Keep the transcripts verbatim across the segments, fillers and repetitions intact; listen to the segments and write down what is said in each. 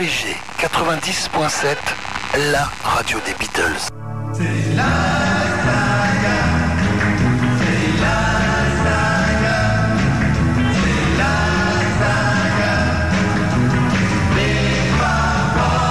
R G quatre-vingt-dix point sept, la radio des Beatles. C'est la saga, c'est la saga, c'est la saga des parents.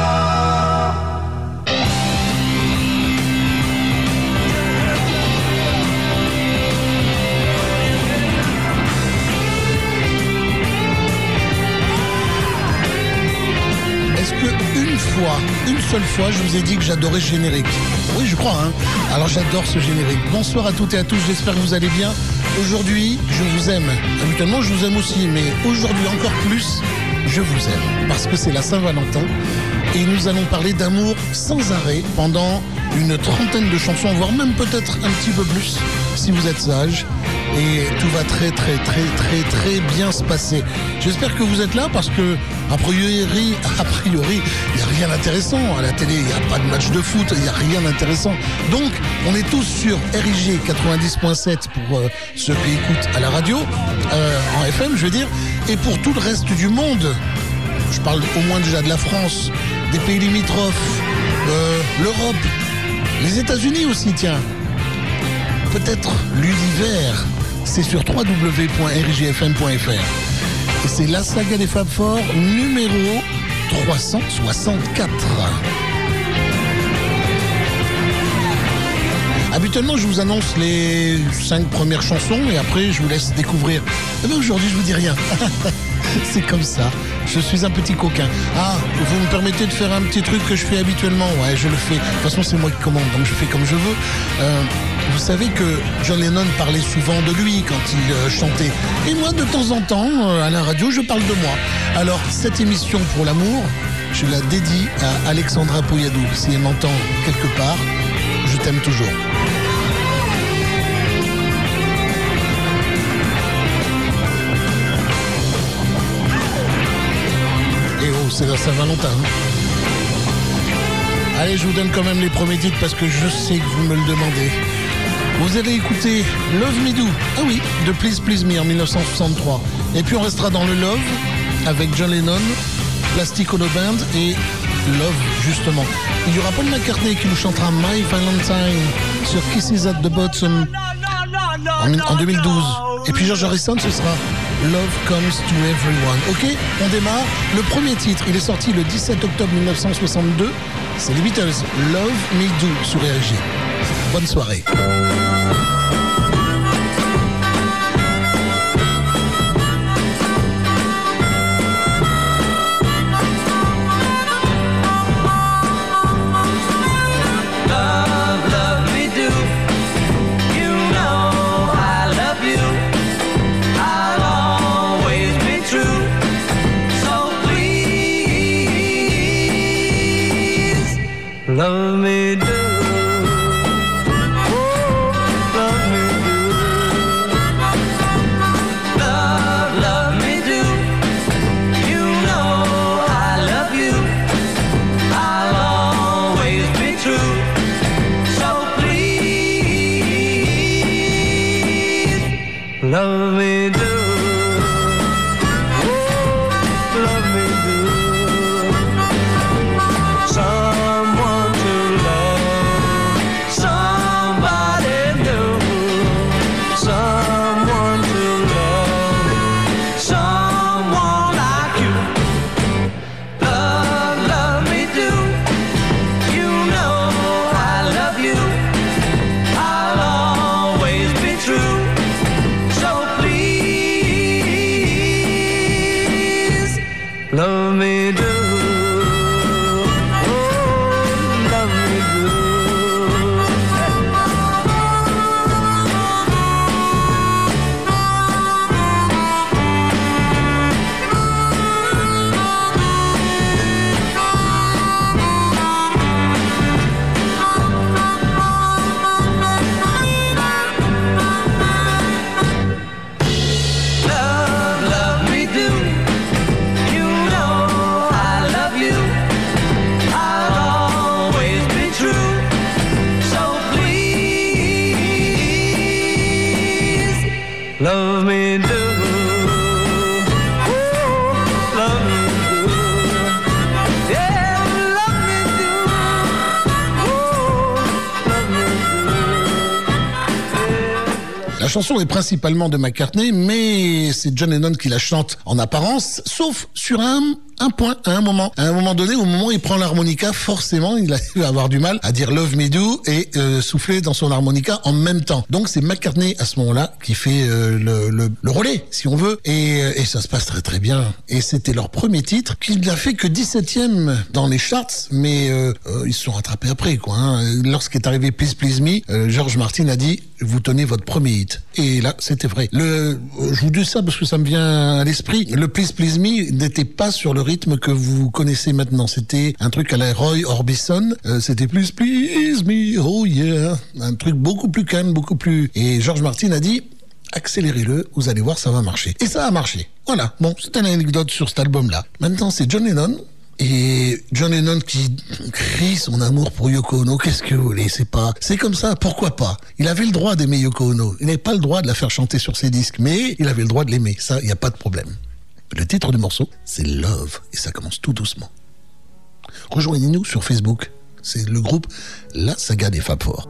Est-ce que une fois, une seule fois, je vous ai dit que j'adorais ce générique? Oui, je crois, hein. Alors j'adore ce générique. Bonsoir à toutes et à tous, j'espère que vous allez bien. Aujourd'hui, je vous aime. Habituellement, je vous aime aussi, mais aujourd'hui encore plus, je vous aime. Parce que c'est la Saint-Valentin et nous allons parler d'amour sans arrêt pendant une trentaine de chansons, voire même peut-être un petit peu plus, si vous êtes sage. Et tout va très très très très très bien se passer. J'espère que vous êtes là parce que a priori, a priori, il n'y a rien d'intéressant à la télé, il n'y a pas de match de foot, il n'y a rien d'intéressant. Donc, on est tous sur R I G quatre-vingt-dix point sept pour euh, ceux qui écoutent à la radio, euh, en F M, je veux dire, et pour tout le reste du monde. Je parle au moins déjà de la France, des pays limitrophes, euh, l'Europe, les États-Unis aussi, tiens. Peut-être l'univers. C'est sur w w w point r i g f m point f r. Et c'est la saga des Fab Four numéro trois cent soixante-quatre. Habituellement, je vous annonce les cinq premières chansons et après, je vous laisse découvrir. Mais aujourd'hui, je vous dis rien. C'est comme ça. Je suis un petit coquin. Ah, vous me permettez de faire un petit truc que je fais habituellement? Ouais, je le fais. De toute façon, c'est moi qui commande, donc je fais comme je veux. Euh, vous savez que John Lennon parlait souvent de lui quand il euh, chantait. Et moi, de temps en temps, euh, à la radio, je parle de moi. Alors, cette émission pour l'amour, je la dédie à Alexandra Poyadou. Si elle m'entend quelque part, je t'aime toujours. C'est la Saint-Valentin. Allez, je vous donne quand même les premiers titres parce que je sais que vous me le demandez. Vous allez écouter Love Me Do, ah oui, de Please Please Me en dix-neuf cent soixante-trois. Et puis on restera dans le Love avec John Lennon, Plastic Ono Band et Love justement. Il y aura Paul McCartney qui nous chantera My Valentine sur Kisses at the Bottom en, en deux mille douze. Et puis George Harrison, ce sera Love Comes to Everyone. Ok, on démarre. Le premier titre, il est sorti le dix-sept octobre dix-neuf cent soixante-deux. C'est les Beatles, Love Me Do sur R G. Bonne soirée. Love me do, oh, love me do, love, love me do, you know I love you, I'll always be true, so please, love me do. Love me do, oh, love me do. Love, love me do. You know I La chanson est principalement de McCartney, mais c'est John Lennon qui la chante en apparence, sauf sur un... un point, à un moment. À un moment donné, au moment où il prend l'harmonica, forcément, il va avoir du mal à dire Love Me Do et euh, souffler dans son harmonica en même temps. Donc, c'est McCartney, à ce moment-là, qui fait euh, le, le, le relais, si on veut. Et, et ça se passe très très bien. Et c'était leur premier titre, qui n'a fait que dix-septième dans les charts, mais euh, euh, ils se sont rattrapés après, quoi. Hein. Lorsqu'est arrivé Please Please Me, euh, George Martin a dit, vous tenez votre premier hit. Et là, c'était vrai. Le, je vous dis ça parce que ça me vient à l'esprit. Le Please Please Me n'était pas sur le rythme que vous connaissez maintenant. C'était un truc à la Roy Orbison. Euh, c'était Please Please Me, oh yeah. Un truc beaucoup plus calme, beaucoup plus... Et George Martin a dit, accélérez-le, vous allez voir, ça va marcher. Et ça a marché. Voilà. Bon, c'est une anecdote sur cet album-là. Maintenant, c'est John Lennon. Et John Lennon qui crie son amour pour Yoko Ono, qu'est-ce que vous voulez, c'est pas, c'est comme ça, pourquoi pas? Il avait le droit d'aimer Yoko Ono. Il n'avait pas le droit de la faire chanter sur ses disques, mais il avait le droit de l'aimer. Ça, il n'y a pas de problème. Le titre du morceau, c'est Love, et ça commence tout doucement. Rejoignez-nous sur Facebook. C'est le groupe La Saga des Fab Four.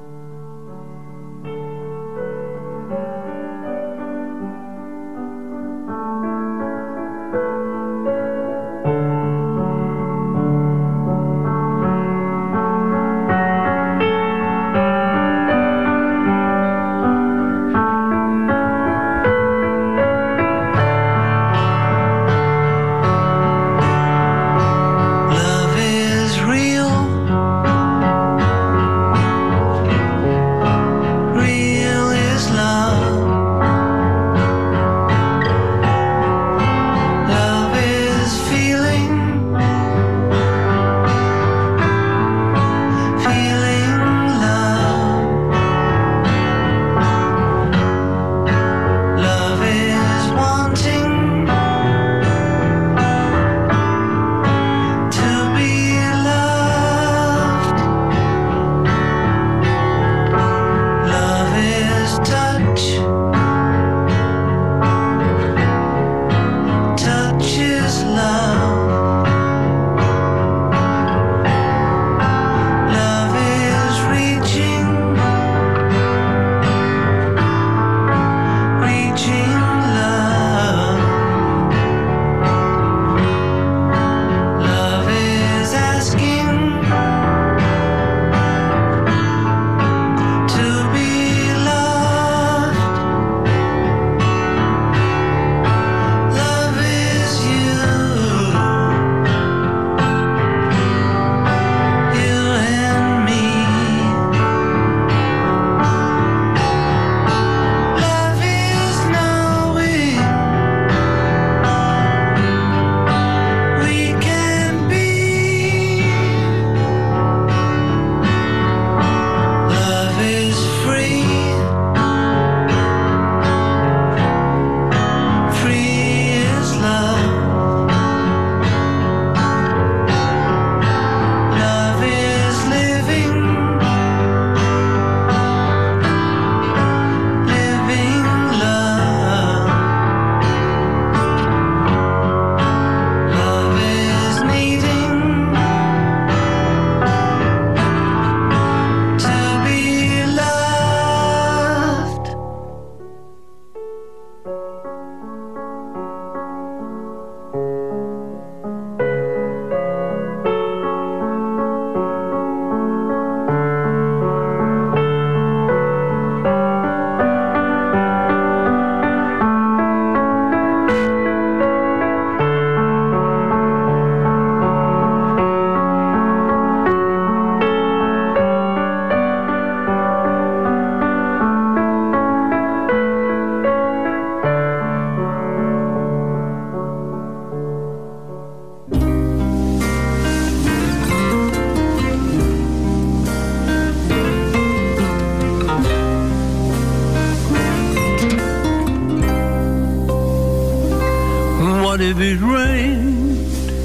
What if it rained?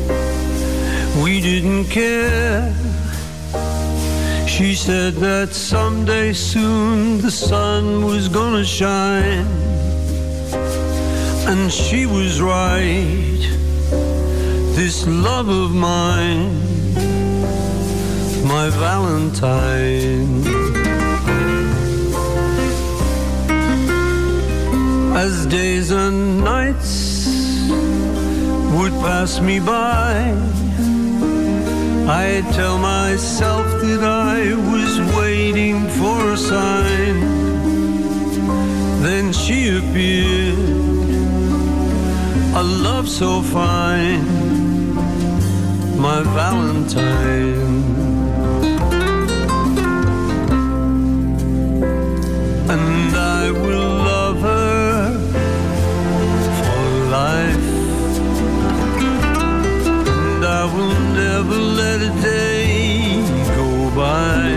We didn't care. She said that someday soon the sun was gonna shine. And she was right. This love of mine, my Valentine. as days and nights would pass me by, I tell myself that I was waiting for a sign. Then she appeared, a love so fine, my Valentine. And I will love her for life, and I will never let a day go by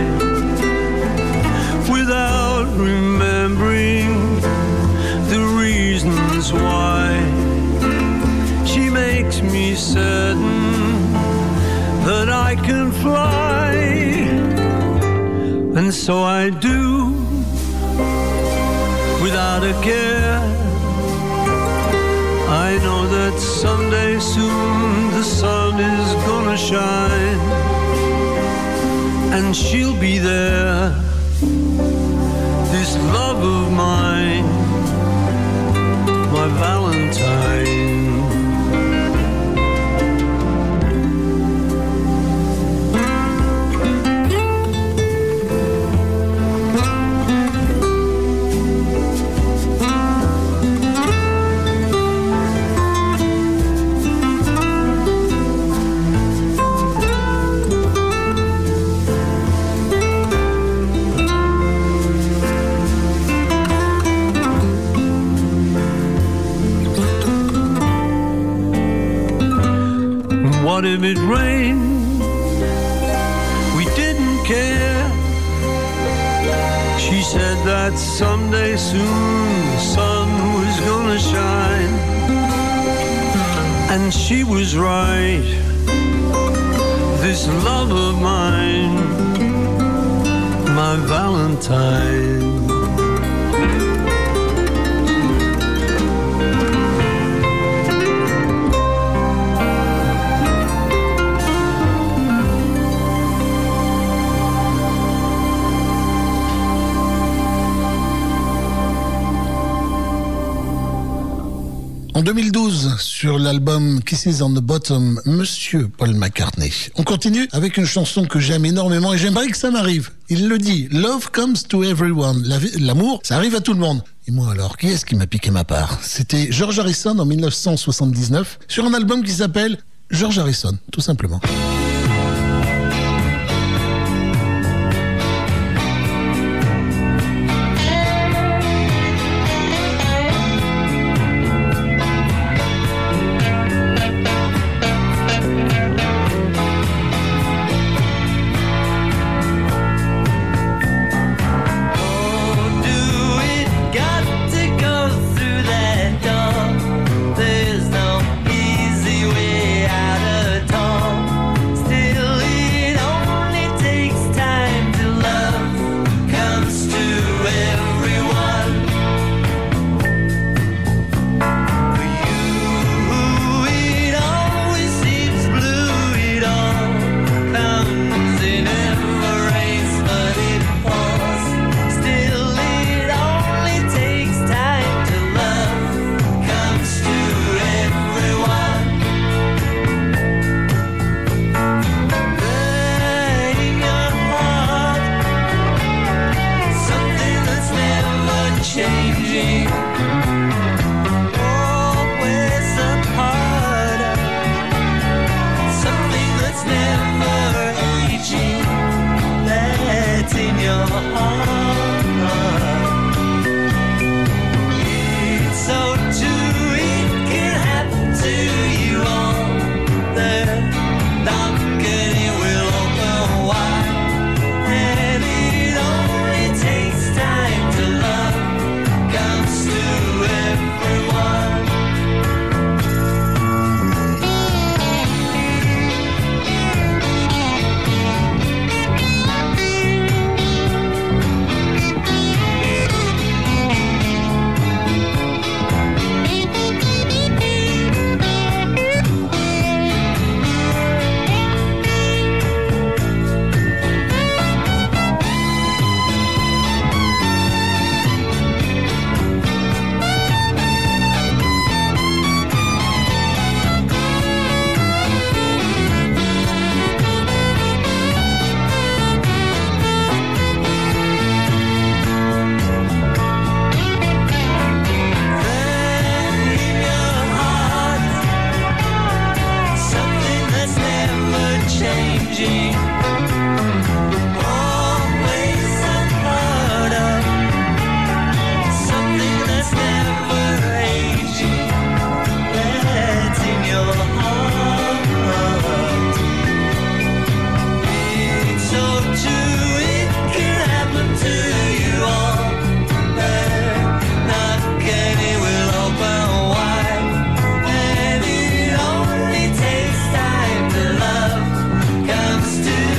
without remembering the reasons why. She makes me certain that I can fly, and so I do, without a care. I know that someday soon the sun is gonna shine, and she'll be there, this love of mine, my Valentine. What if it rained? We didn't care. She said that someday soon the sun was gonna shine, and she was right. This love of mine, my Valentine. En deux mille douze, sur l'album Kisses on the Bottom, Monsieur Paul McCartney. On continue avec une chanson que j'aime énormément et j'aimerais que ça m'arrive. Il le dit, Love comes to everyone. L'amour, ça arrive à tout le monde. Et moi alors, qui est-ce qui m'a piqué ma part? C'était George Harrison en dix-neuf cent soixante-dix-neuf sur un album qui s'appelle George Harrison, tout simplement. There's no easy way out of aging. Always some part of something that's never aging. That's in your heart. It's so true, it can happen to you all. Knock and it will open wide. And it only takes time to love comes to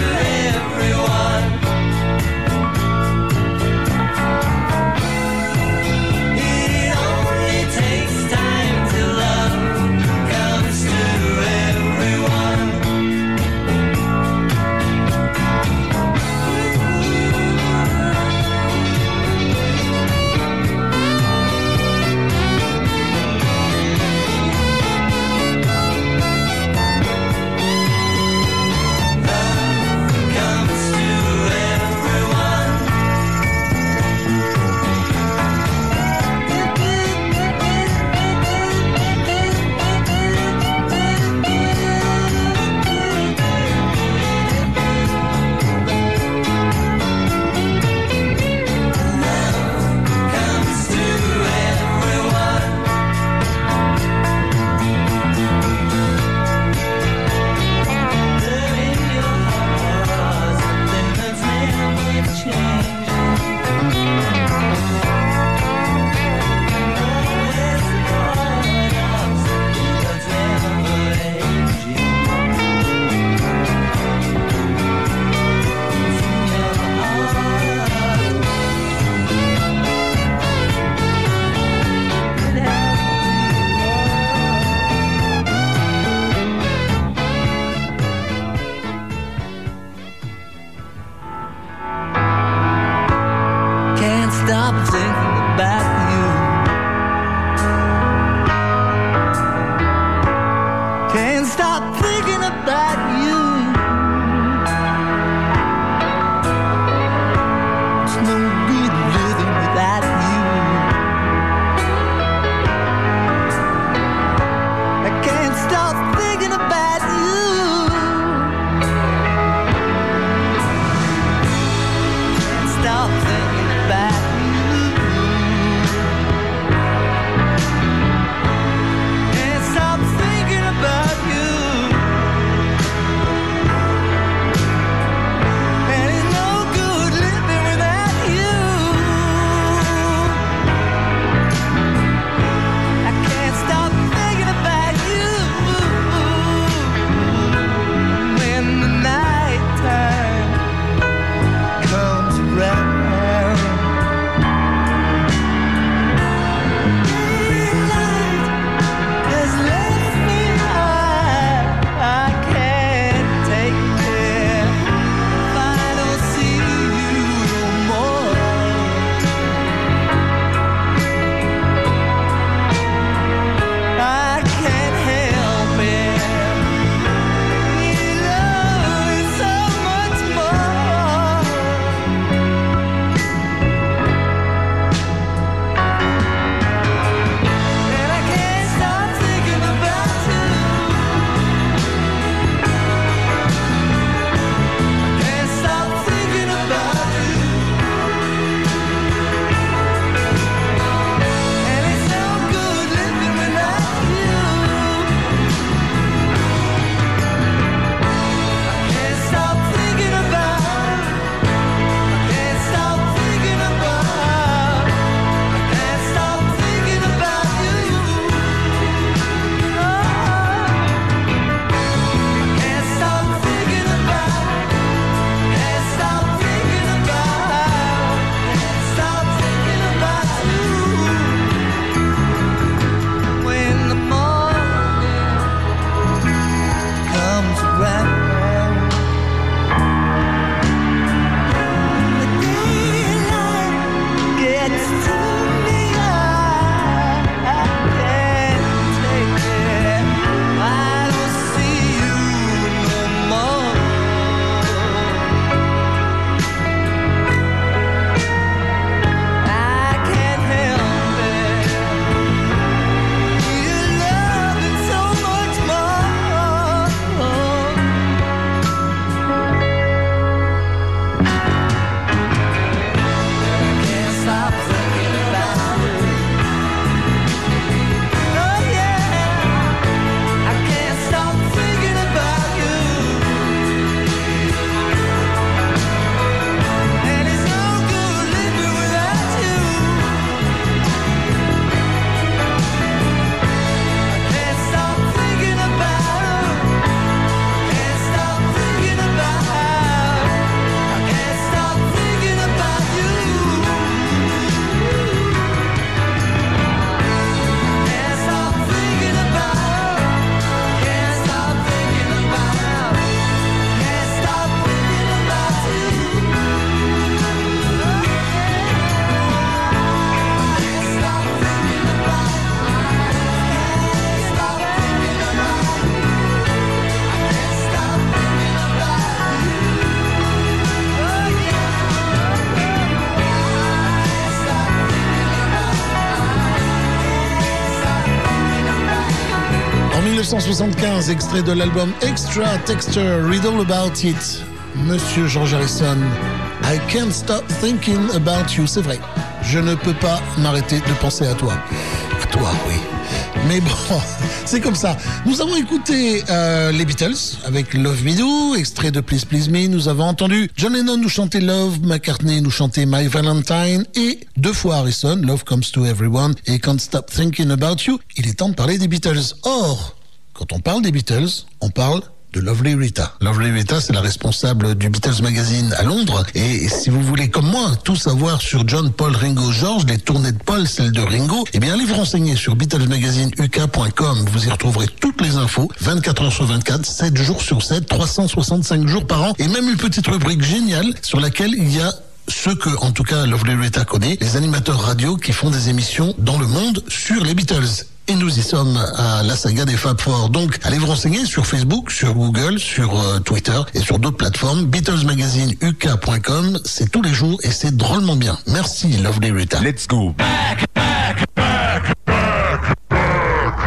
cent soixante-quinze, extrait de l'album Extra Texture, Read All About It. Monsieur George Harrison, I can't stop thinking about you. C'est vrai, je ne peux pas m'arrêter de penser à toi. À toi, oui. Mais bon, c'est comme ça. Nous avons écouté euh, les Beatles avec Love Me Do, extrait de Please Please Me. Nous avons entendu John Lennon nous chanter Love, McCartney nous chanter My Valentine et deux fois Harrison, Love Comes to Everyone et Can't Stop Thinking About You. Il est temps de parler des Beatles. Or, quand on parle des Beatles, on parle de Lovely Rita. Lovely Rita, c'est la responsable du Beatles Magazine à Londres. Et si vous voulez, comme moi, tout savoir sur John, Paul, Ringo, George, les tournées de Paul, celles de Ringo, eh bien, allez vous renseigner sur Beatles Magazine U K point com. Vous y retrouverez toutes les infos, vingt-quatre heures sur vingt-quatre, sept jours sur sept, trois cent soixante-cinq jours par an. Et même une petite rubrique géniale sur laquelle il y a ceux que, en tout cas, Lovely Rita connaît, les animateurs radio qui font des émissions dans le monde sur les Beatles. Et nous y sommes à la saga des Fab Four. Donc, allez vous renseigner sur Facebook, sur Google, sur euh, Twitter et sur d'autres plateformes. Beatles Magazine U K point com, c'est tous les jours et c'est drôlement bien. Merci, Lovely Rita. Let's go. Back, back, back, back, back.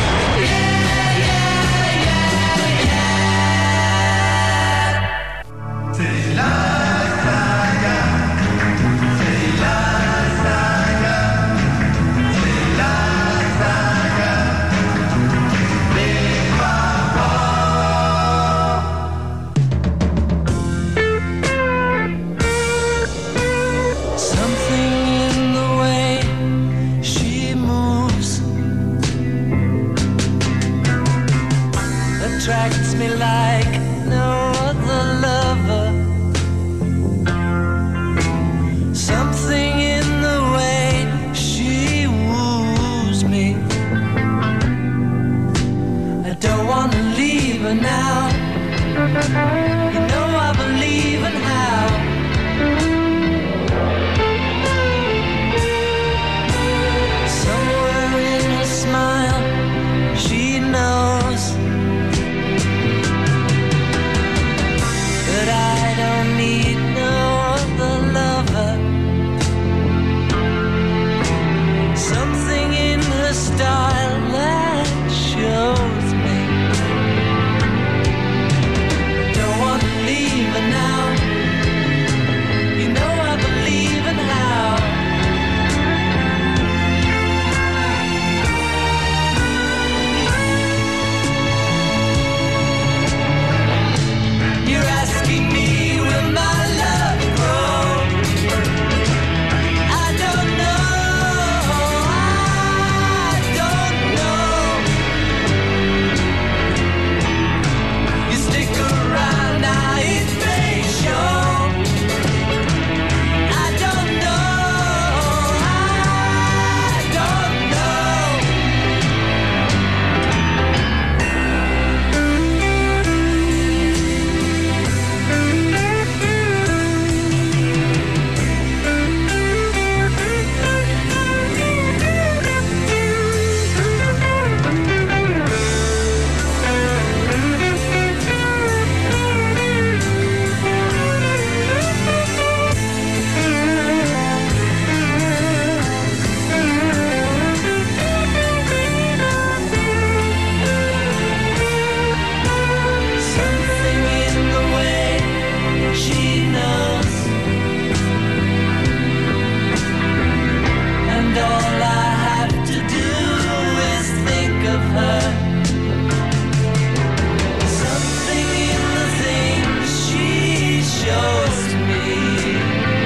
C'est la saga, c'est la saga, c'est la saga des papas. Something in the way she moves attracts me like no other lover. Something in the way she woos me. I don't want to leave her now. You know I believe in how. Somewhere in her smile, she knows that I don't need no other lover. Something in her style that shows me I don't want to leave her now. You know I believe in how. You're asking me, will my love grow? I don't know, I don't know. You stick around, now it may show. I don't know, I don't know. Something in the way she knows, and all I have to do is think of her. Something in the things she shows me.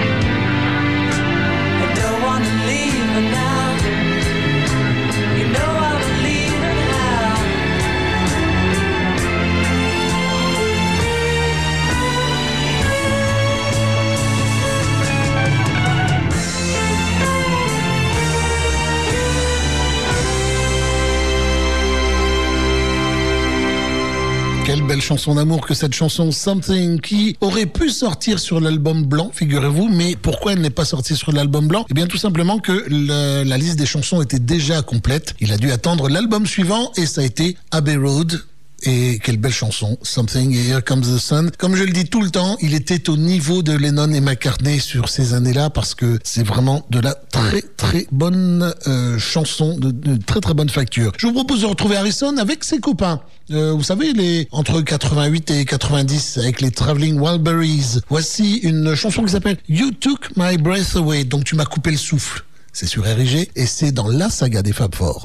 I don't want to leave her now. You know I believe in how. Quelle belle chanson d'amour que cette chanson Something, qui aurait pu sortir sur l'album blanc, figurez-vous, mais pourquoi elle n'est pas sortie sur l'album blanc? Eh bien tout simplement que le- la liste des chansons était déjà complète. Il a dû attendre l'album suivant et ça a été Abbey Road. Et quelle belle chanson, Something, et Here Comes the Sun. Comme je le dis tout le temps, il était au niveau de Lennon et McCartney sur ces années-là parce que c'est vraiment de la très très bonne euh, chanson, de, de très très bonne facture. Je vous propose de retrouver Harrison avec ses copains. Euh, vous savez, les entre quatre-vingt-huit et quatre-vingt-dix avec les Traveling Wilburys. Voici une chanson qui s'appelle You Took My Breath Away, donc tu m'as coupé le souffle. C'est sur R I G et c'est dans la saga des Fab Four.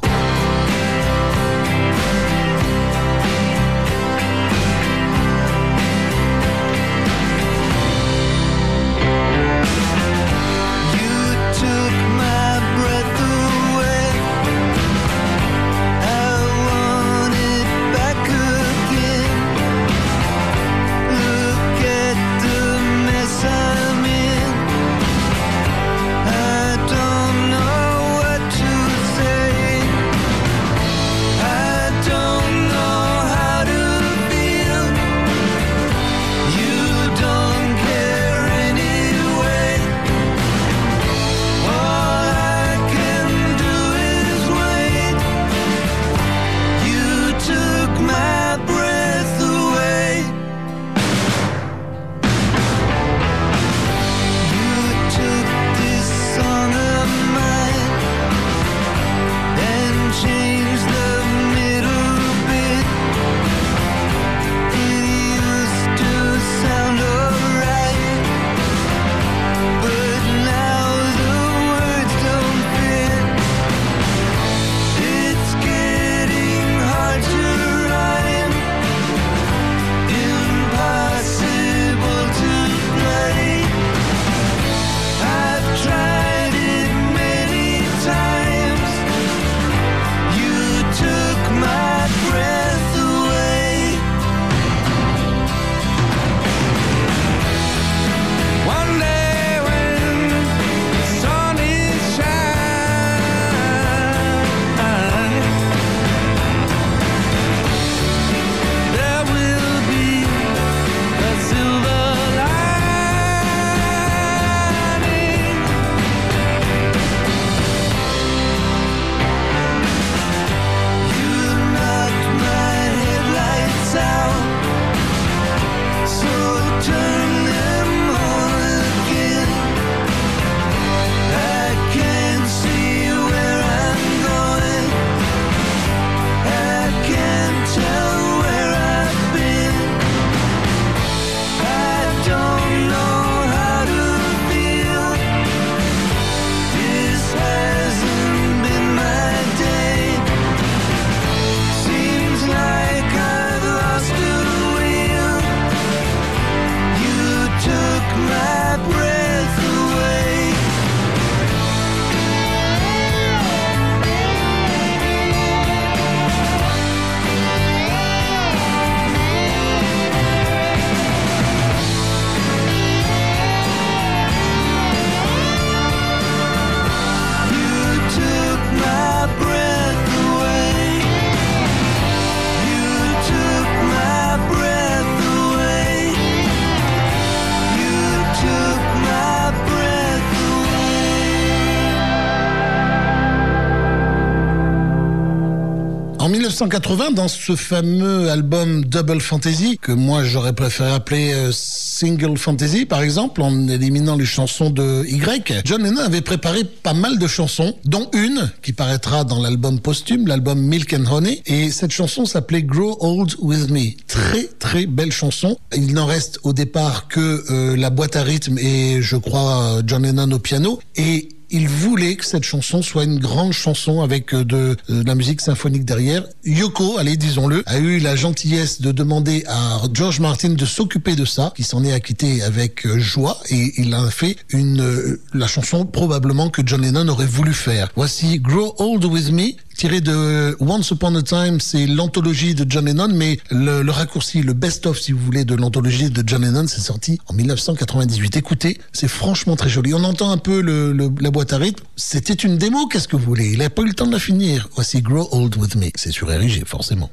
mille neuf cent quatre-vingts, dans ce fameux album Double Fantasy, que moi j'aurais préféré appeler euh, Single Fantasy par exemple, en éliminant les chansons de Y, John Lennon avait préparé pas mal de chansons, dont une qui paraîtra dans l'album posthume, l'album Milk and Honey, et cette chanson s'appelait Grow Old With Me. Très très belle chanson. Il n'en reste au départ que euh, la boîte à rythme et je crois John Lennon au piano, et il voulait que cette chanson soit une grande chanson avec de, de la musique symphonique derrière. Yoko, allez, disons-le, a eu la gentillesse de demander à George Martin de s'occuper de ça, qui s'en est acquitté avec joie, et il a fait une, la chanson probablement que John Lennon aurait voulu faire. Voici Grow Old With Me, tiré de Once Upon a Time, c'est l'anthologie de John Lennon, mais le, le raccourci, le best-of, si vous voulez, de l'anthologie de John Lennon, c'est sorti en mille neuf cent quatre-vingt-dix-huit. Écoutez, c'est franchement très joli. On entend un peu le, le, la boîte à rythme. C'était une démo, qu'est-ce que vous voulez? Il n'a pas eu le temps de la finir. Voici Grow Old With Me. C'est sur R I G, forcément.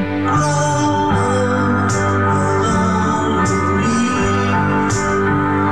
Grow old with me.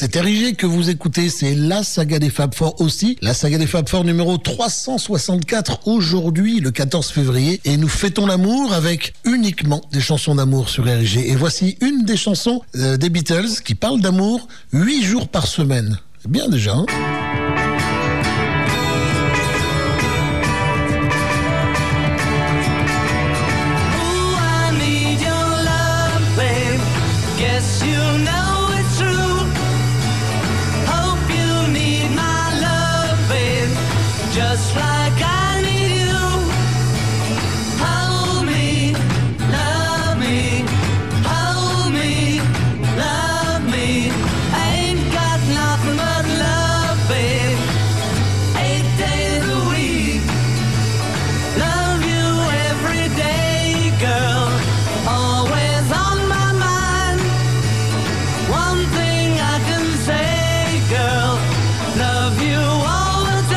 c'est R I G que vous écoutez, c'est la saga des Fab Four aussi. La saga des Fab Four numéro trois cent soixante-quatre aujourd'hui, le quatorze février. Et nous fêtons l'amour avec uniquement des chansons d'amour sur R I G. Et voici une des chansons euh, des Beatles qui parle d'amour huit jours par semaine. C'est bien déjà, hein? Just like I need you. Hold me, love me, hold me, love me. I ain't got nothing but love, babe. Eight days a week. Love you every day, girl. Always on my mind. One thing I can say, girl. Love you all.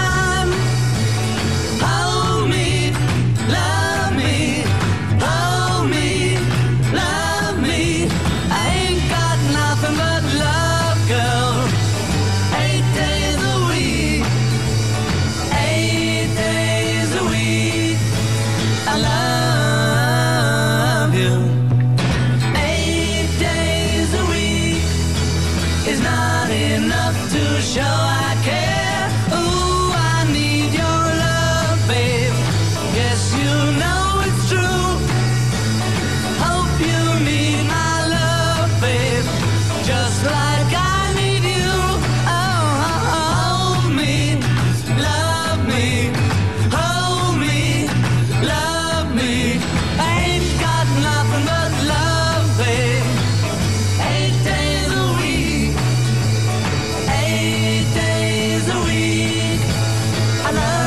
Show I care. Ooh, I need your love, babe. Yes, you know it's true. Hope you need my love, babe. Just like I need you. Oh, hold me, love me, hold me, love me. I ain't got nothing but love, babe. Eight days a week. Eight days a week, I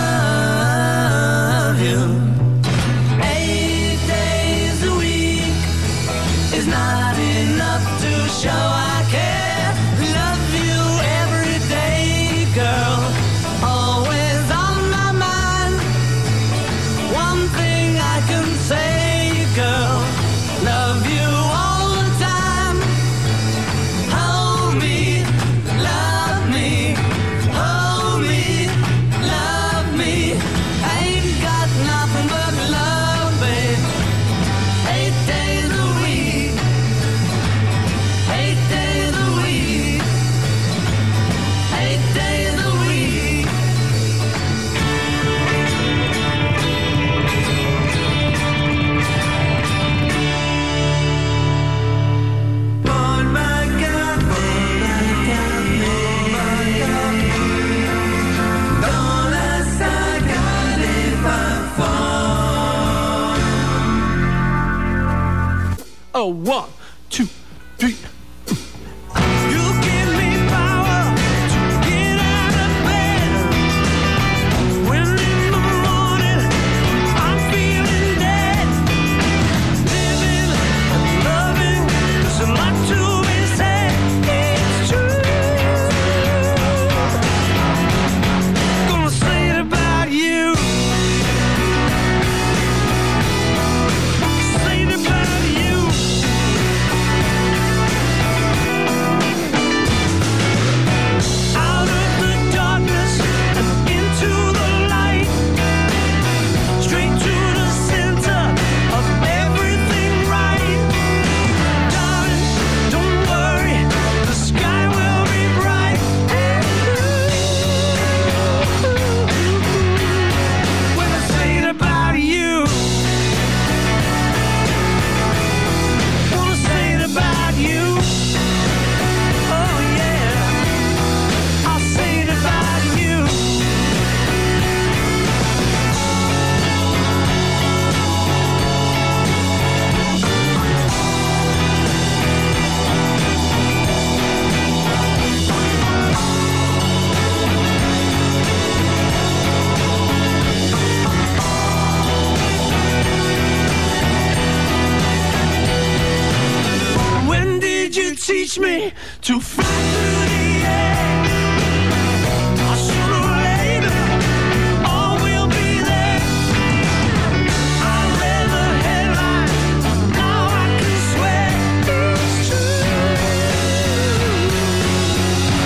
love you. Eight days a week is not enough to show I care. Love you every day, girl. Always on my mind. One thing I can say, girl. Love you all the time. Hold me, love me, hold me, love me. I ain't got nothing but love, babe. Eight days a week, eight days a week, eight days a week. Born by God, born by God, made by God. Dans la saga des Fab Four. Oh, one, two, three. You give me power to get out of bed. When in the morning I'm feeling dead. Living and loving, there's a lot to be said. It's true. Gonna say it about you. Say it about you. Out of the darkness and into the light. Straight to the center of everything right. Darling, don't worry, the sky will be bright and blue. When I say it about you, wanna say it about you. Oh yeah, I'll say it about you. When did you teach me to fly through the air? Sooner or later, all will be there. I read the headlines, now I can swear it's true.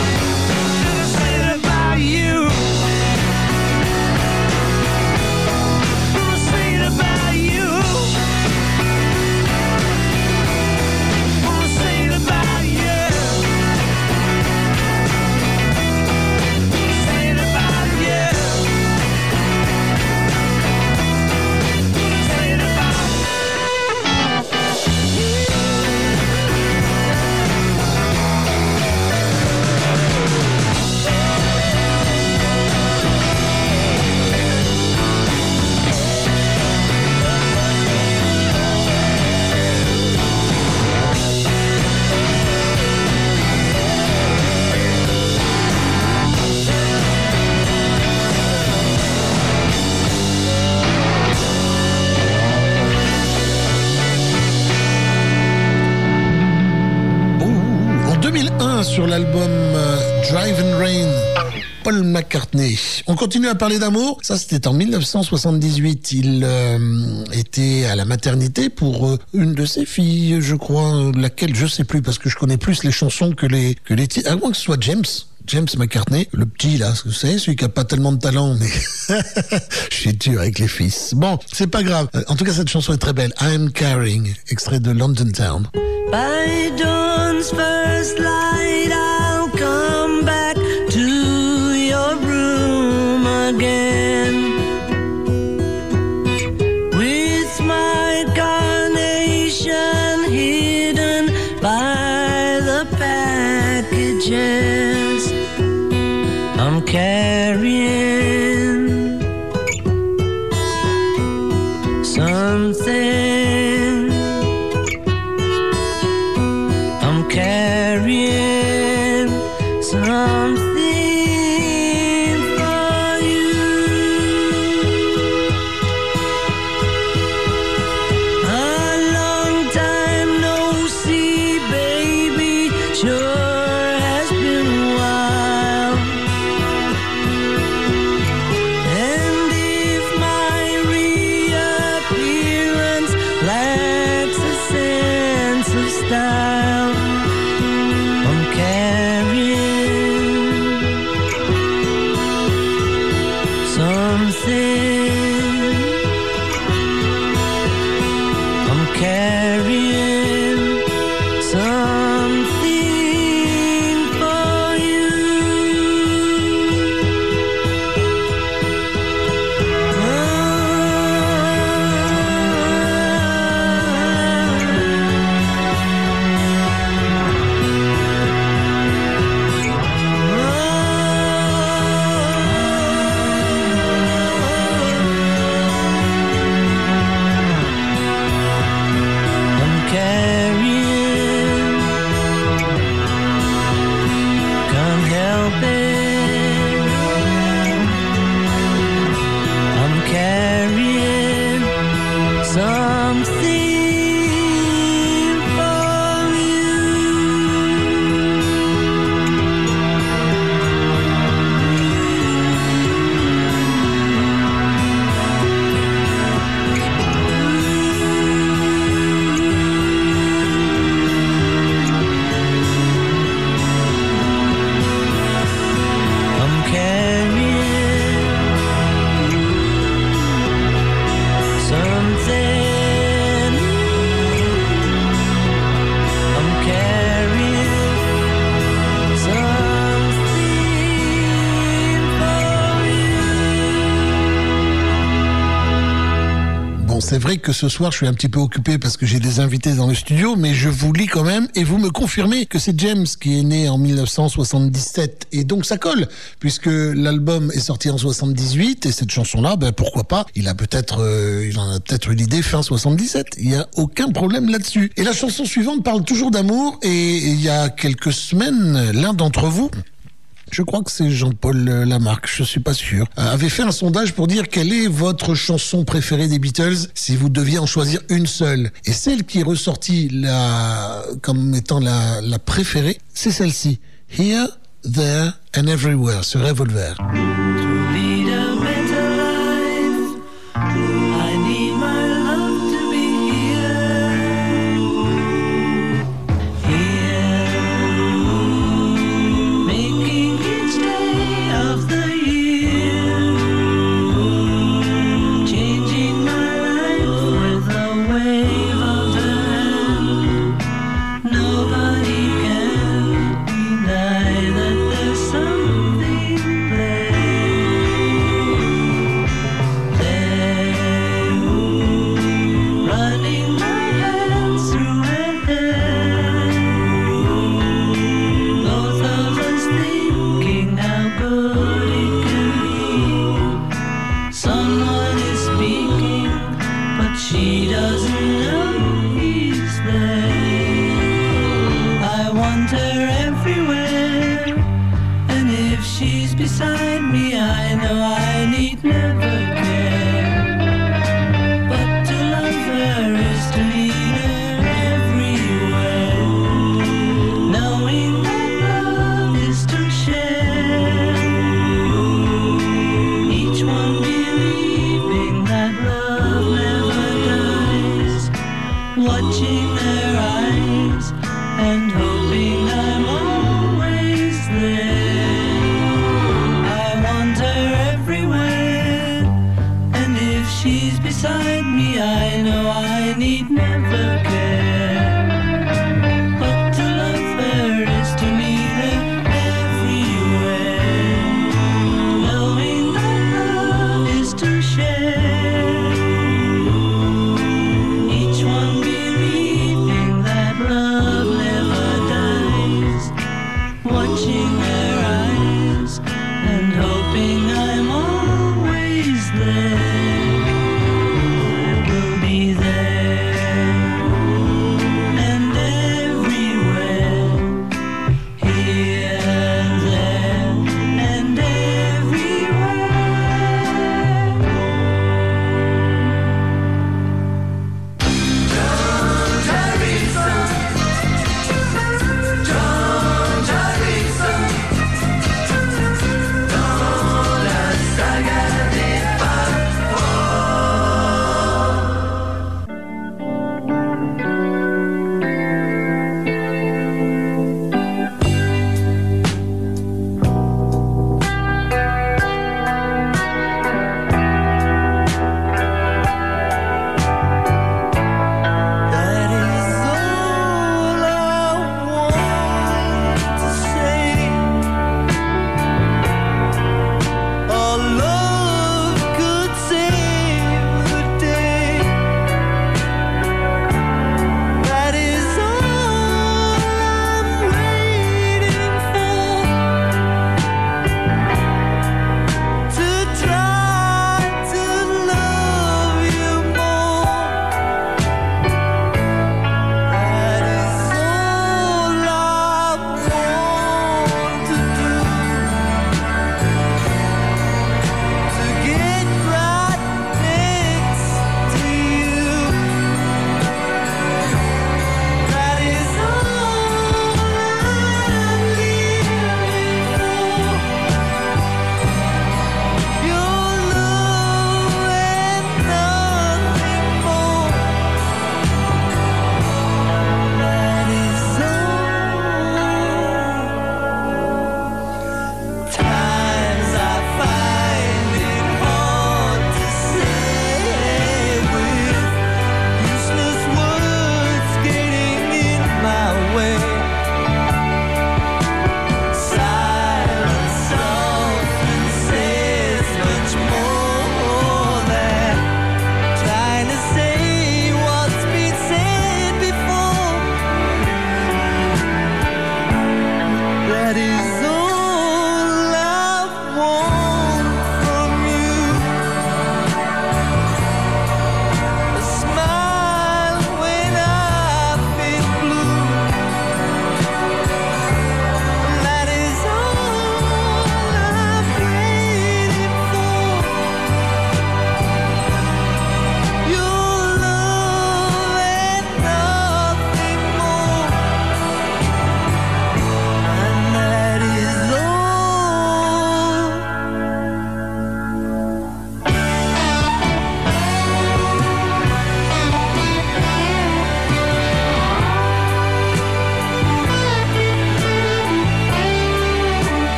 McCartney. On continue à parler d'amour. Ça, c'était en mille neuf cent soixante-dix-huit. Il euh, était à la maternité pour euh, une de ses filles, je crois, euh, laquelle je sais plus, parce que je connais plus les chansons que les que les titres. À moins que ce soit James. James McCartney, le petit là, vous savez, celui qui a pas tellement de talent, mais je suis dur avec les fils. Bon, c'est pas grave. En tout cas, cette chanson est très belle. I'm Carrying, extrait de London Town. By dawn's first light, I'll come back to your room again. With my carnation hidden by the packages I'm carrying. Something I'm carrying, something for you. A long time no see, baby, sure has been a while. And if my reappearance lacks a sense of style, I'm carrying something. I'm carrying something for you. I'm carrying, can't help it. I'm carrying something for you. I'm carrying something. I'm carrying something for you. Bon, c'est vrai que ce soir, je suis un petit peu occupé parce que j'ai des invités dans le studio, mais je vous lis quand même et vous me confirmez que c'est James qui est né en mille neuf cent soixante-dix-sept. Et donc, ça colle, puisque l'album est sorti en soixante-dix-huit et cette chanson-là, ben, pourquoi pas? Il a peut-être, euh, il en a peut-être eu l'idée fin soixante-dix-sept. Il y a aucun problème là-dessus. Et la chanson suivante parle toujours d'amour et il y a quelques semaines, l'un d'entre vous, je crois que c'est Jean-Paul Lamarque, je suis pas sûr, euh, avait fait un sondage pour dire quelle est votre chanson préférée des Beatles si vous deviez en choisir une seule. Et celle qui est ressortie la, comme étant la, la préférée, c'est celle-ci. Here, There and Everywhere, ce Revolver. To lead a better life, I need my love to be here. Here, making each day of the year, changing my life with a wave of the hand. Nobody can deny that there's something beside me, I know I need never care. But to love her is to lead her everywhere, knowing that love is to share.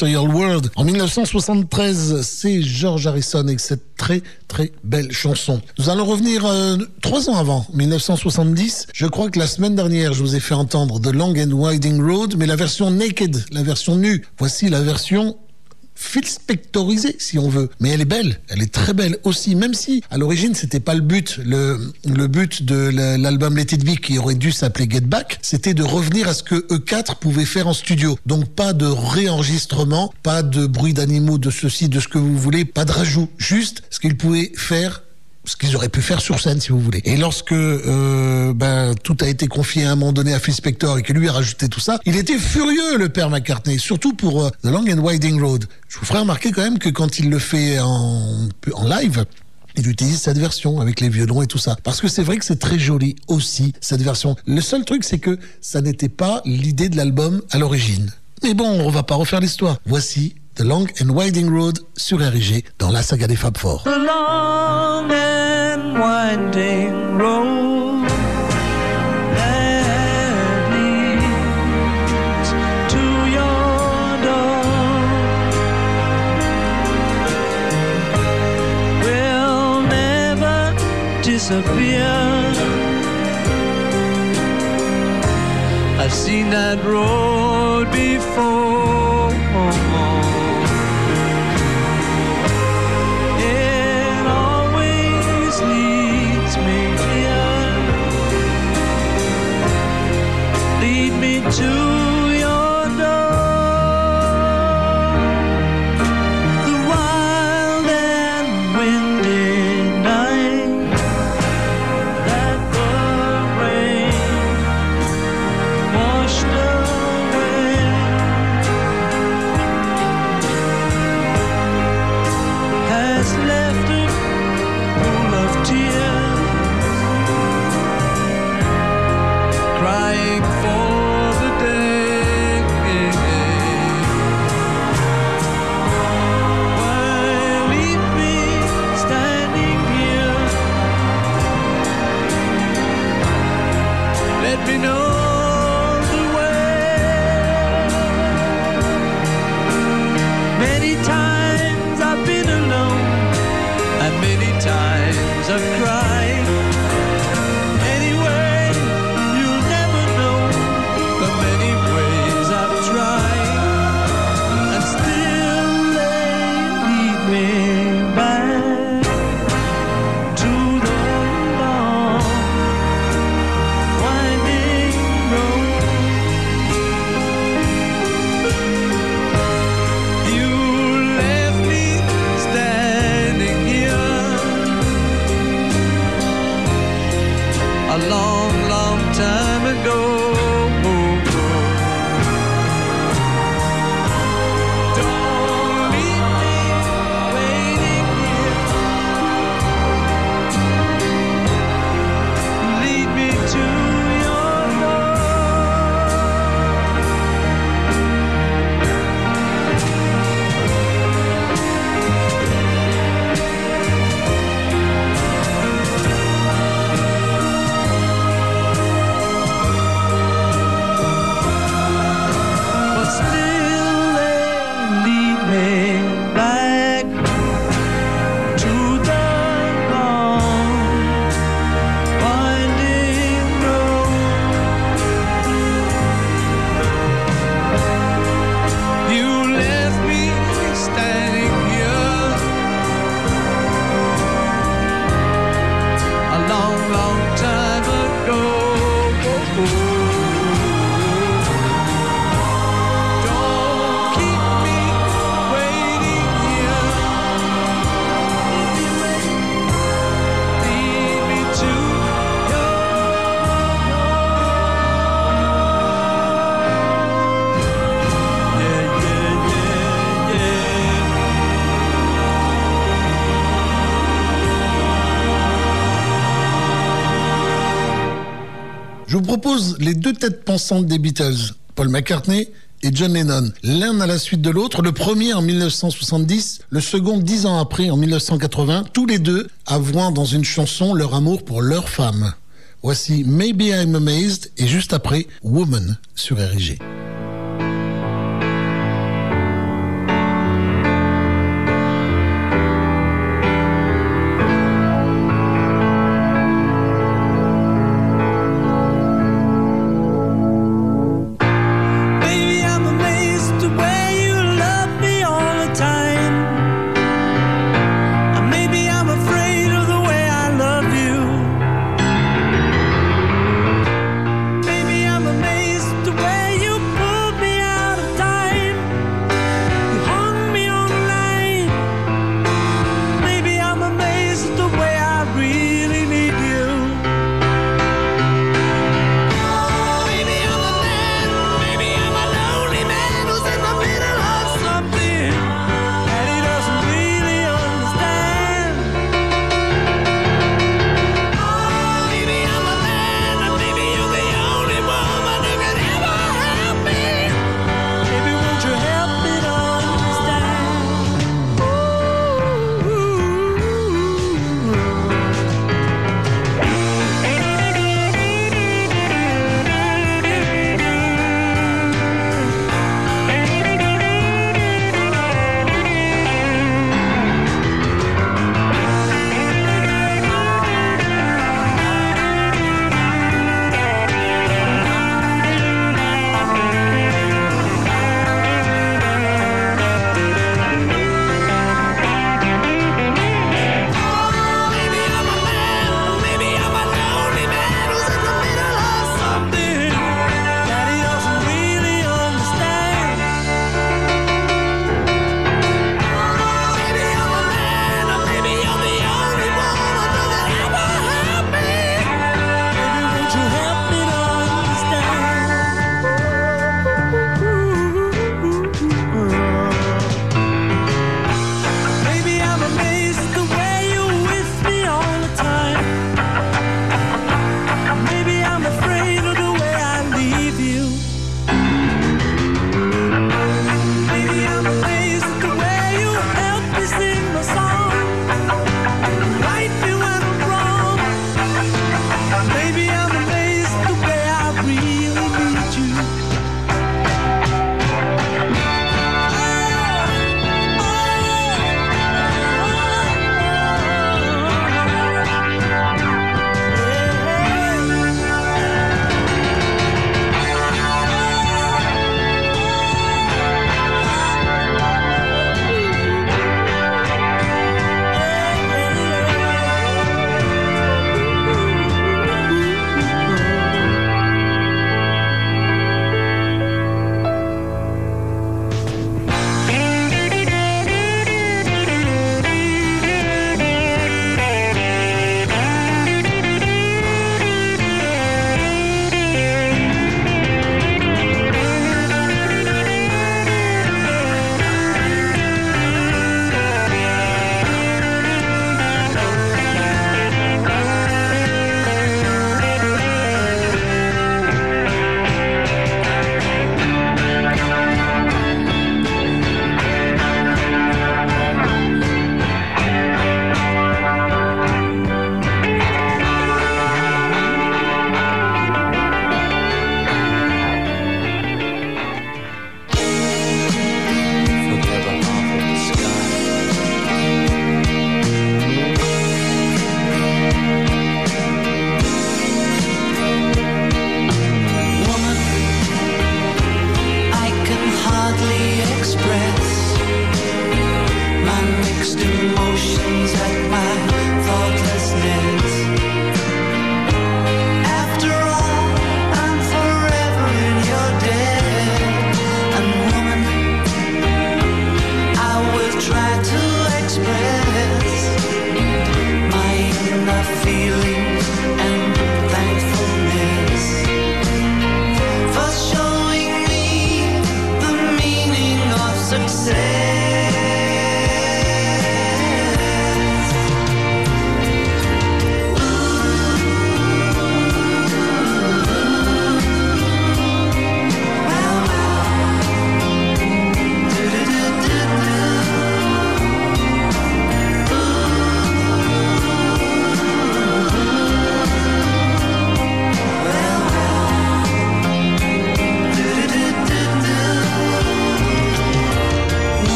Material World. En dix-neuf cent soixante-treize, c'est George Harrison avec cette très très belle chanson. Nous allons revenir euh, trois ans avant, dix-neuf cent soixante-dix. Je crois que la semaine dernière, je vous ai fait entendre The Long and Winding Road, mais la version naked, la version nue. Voici la version filspectorisée, si on veut. Mais elle est belle, elle est très belle aussi, même si à l'origine c'était pas le but. Le, le but de l'album Let It Be, qui aurait dû s'appeler Get Back, c'était de revenir à ce que E quatre pouvait faire en studio. Donc pas de réenregistrement, pas de bruit d'animaux, de ceci, de ce que vous voulez, pas de rajout, juste ce qu'ils pouvaient faire, ce qu'ils auraient pu faire sur scène, si vous voulez. Et lorsque euh, ben tout a été confié à un moment donné à Phil Spector et que lui a rajouté tout ça, il était furieux, le père McCartney, surtout pour euh, The Long and Winding Road. Je vous ferai remarquer quand même que quand il le fait en, en live, il utilise cette version avec les violons et tout ça. Parce que c'est vrai que c'est très joli aussi, cette version. Le seul truc, c'est que ça n'était pas l'idée de l'album à l'origine. Mais bon, on va pas refaire l'histoire. Voici The Long and Winding Road sur R G dans la saga des Fab Four. The long and winding road that leads to your door will never disappear. I've seen that road before. To your door, the wild and windy night that the rain washed away has left a pool of tears, crying for me know the way. Many times I've been alone, and many times I've cried. Anyway, you'll never know the many ways I've tried, and still they lead me back to the long winding road. You left me standing here a long, long time ago. Don't leave me waiting here. Lead me to your door. But still they lead me back to the long winding road. You left me standing here a long, long time ago. Don't keep me waiting here. Lead me to your yeah, yeah, yeah, yeah. Je vous propose les deux têtes pensantes des Beatles, Paul McCartney et John Lennon, l'un à la suite de l'autre, le premier en dix-neuf cent soixante-dix, le second dix ans après en dix-neuf cent quatre-vingts, tous les deux avouant dans une chanson leur amour pour leur femme. Voici Maybe I'm Amazed et juste après Woman sur R G.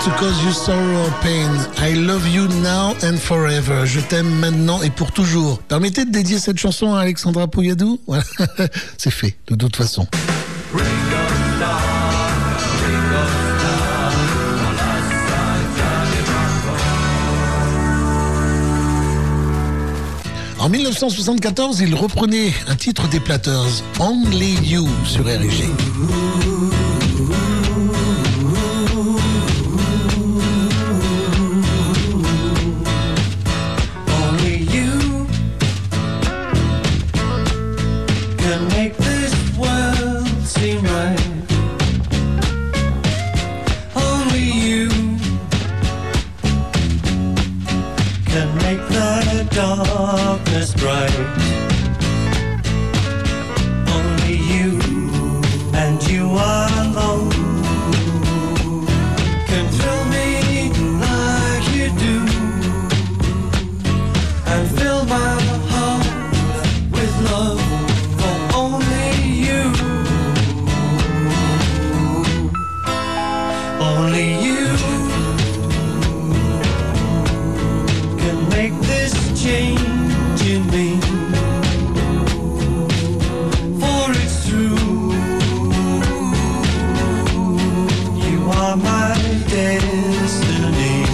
to cause you sorrow or pain. I love you now and forever. Je t'aime maintenant et pour toujours. Permettez de dédier cette chanson à Alexandra Pouilladou. Voilà, c'est fait de toute façon. En dix-neuf cent soixante-quatorze, il reprenait un titre des Platters, Only You, sur R et G. Darkness bright. Only you and you alone can thrill me like you do and fill my heart with love for only you. Only you can make this change in me, for it's true. You are my destiny.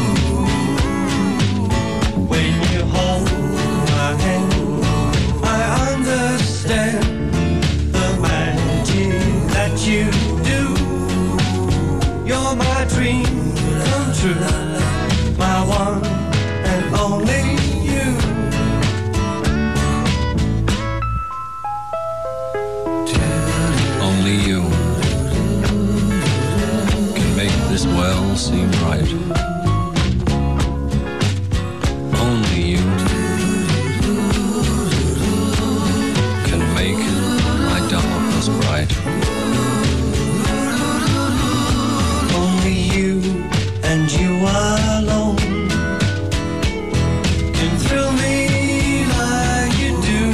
When you hold my hand, I understand the magic that you do. You're my dream come true, my one and only. Only you can make this world seem right. Only you can make my darkness bright. Only you and you alone can thrill me like you do.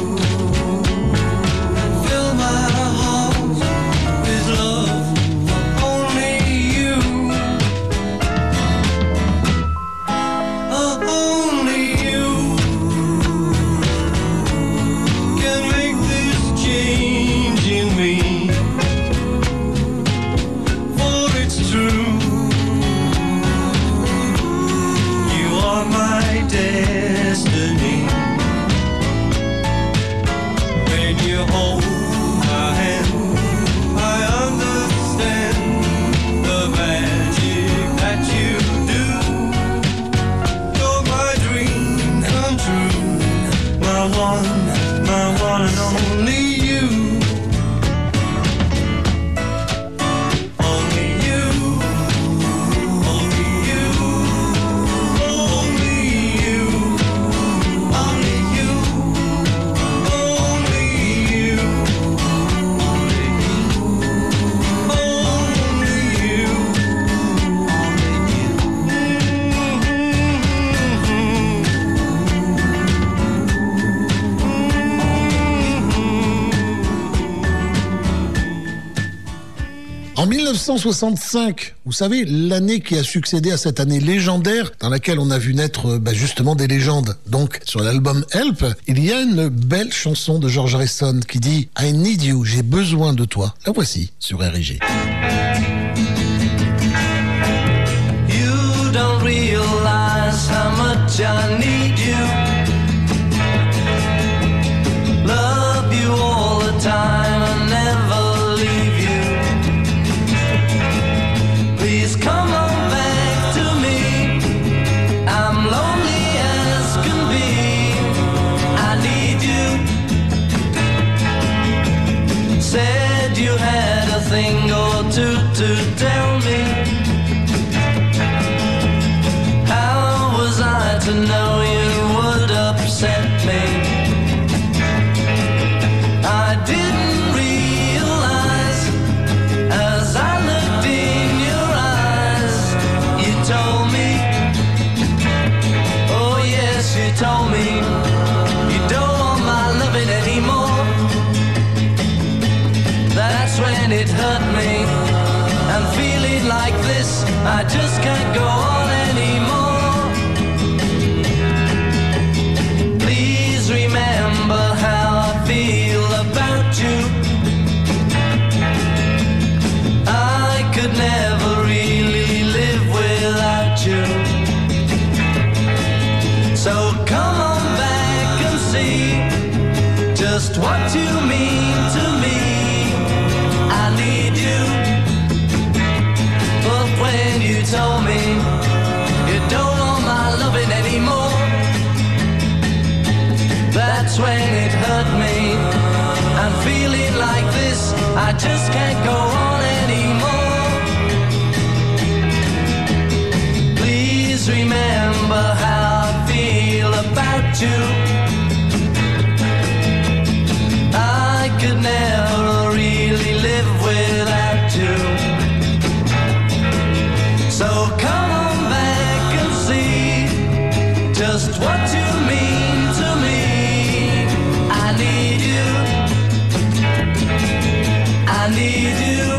mille neuf cent soixante-cinq, vous savez, l'année qui a succédé à cette année légendaire dans laquelle on a vu naître bah, justement des légendes. Donc, sur l'album Help, il y a une belle chanson de George Harrison qui dit « I need you, j'ai besoin de toi ». La voici sur R et G. You don't realize how much I need you. Love you all the time and never leave you. Please come on back to me. I'm lonely as can be. I need you. Said you had a thing or two to tell me. How was I to know you would upset me? I didn't realize as I looked in your eyes. You told me, oh yes, you told me you don't want my loving anymore. That's when it hurt me, and feeling like this, I just can't go on anymore. Please remember how I feel about you. I could never really live without you. So come on back and see just what you mean to me. I need you. But when you told me you don't want my loving anymore, that's when it hurt me. I'm feeling like this, I just can't go on anymore. Please remember how I feel about you. I could never really live without you. So come on back and see just what you mean to me. I need you. I need you.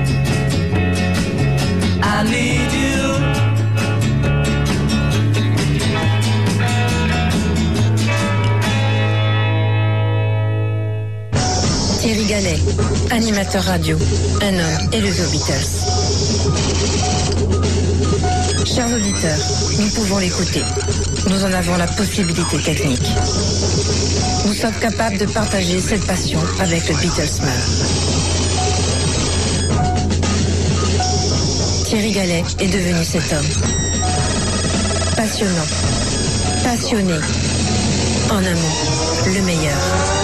I need you. Thierry Gallet, animateur radio, un homme élevé aux Beatles. Chers auditeurs, nous pouvons l'écouter. Nous en avons la possibilité technique. Nous sommes capables de partager cette passion avec le Beatlesman. Thierry Gallet est devenu cet homme. Passionnant, passionné, en un mot, le meilleur.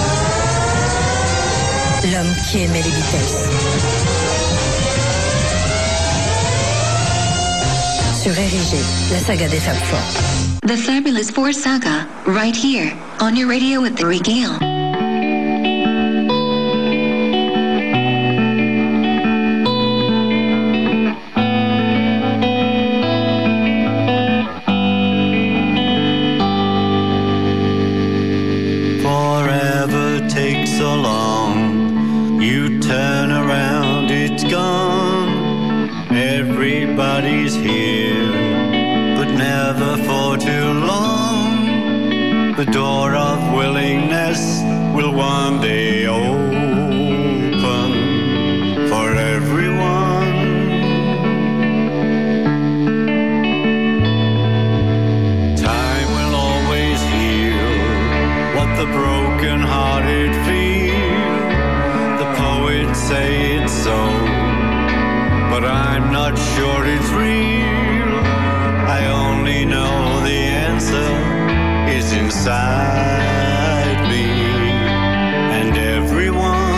L'homme qui aimait les Beatles. Sur R I G, la saga des Fab Four. The Fabulous Four Saga, right here, on your radio with the Regale. Forever takes so long, you turn around, it's gone. Everybody's here, but never for too long. The door of willingness will one day open for everyone. Time will always heal what the broken-hearted feel. The poets say it's so, but I'm not sure it's real. I only know the answer is inside me and everyone.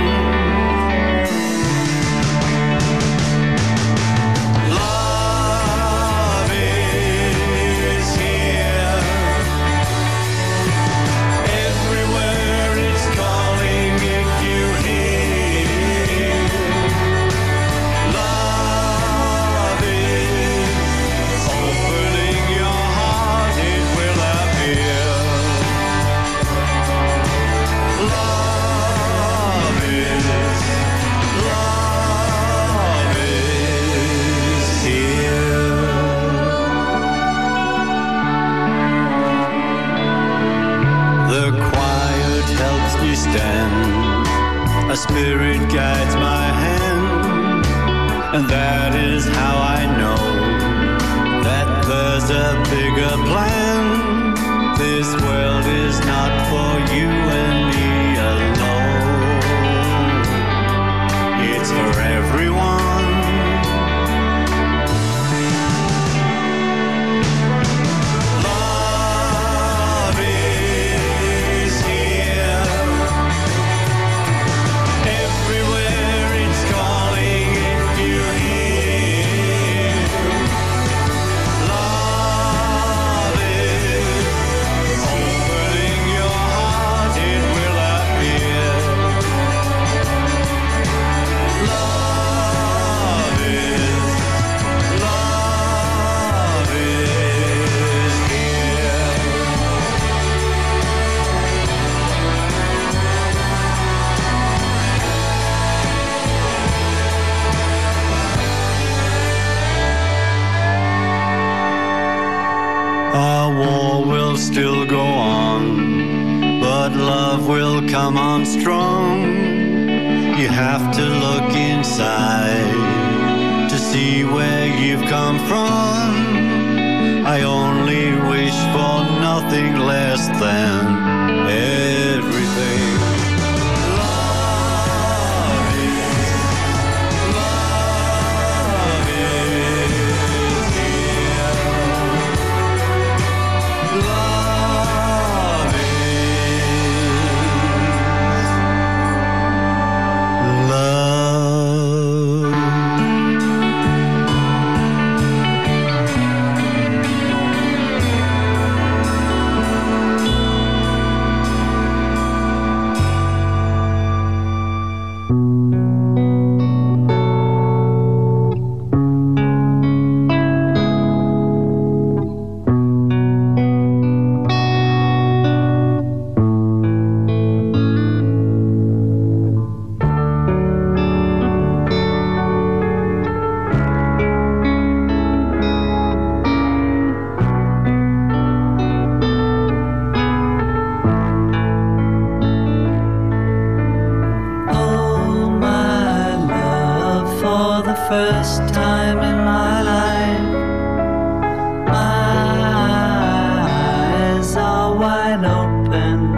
Love is here. Everywhere it's calling if you hear. Love is opening your heart, it will appear. Love is, love is here. The quiet helps me stand, a spirit guides my hand, and that is how I know that there's a bigger plan. This world is not for you and me alone, it's for everyone. Love is here. Everywhere it's calling if you hear. Love is still go on, but love will come on strong. You have to look inside to see where you've come from. I only wish for nothing less than everything. Love is, love is here. Love is love. Oh, my love, for the first time in my life, my eyes are wide open.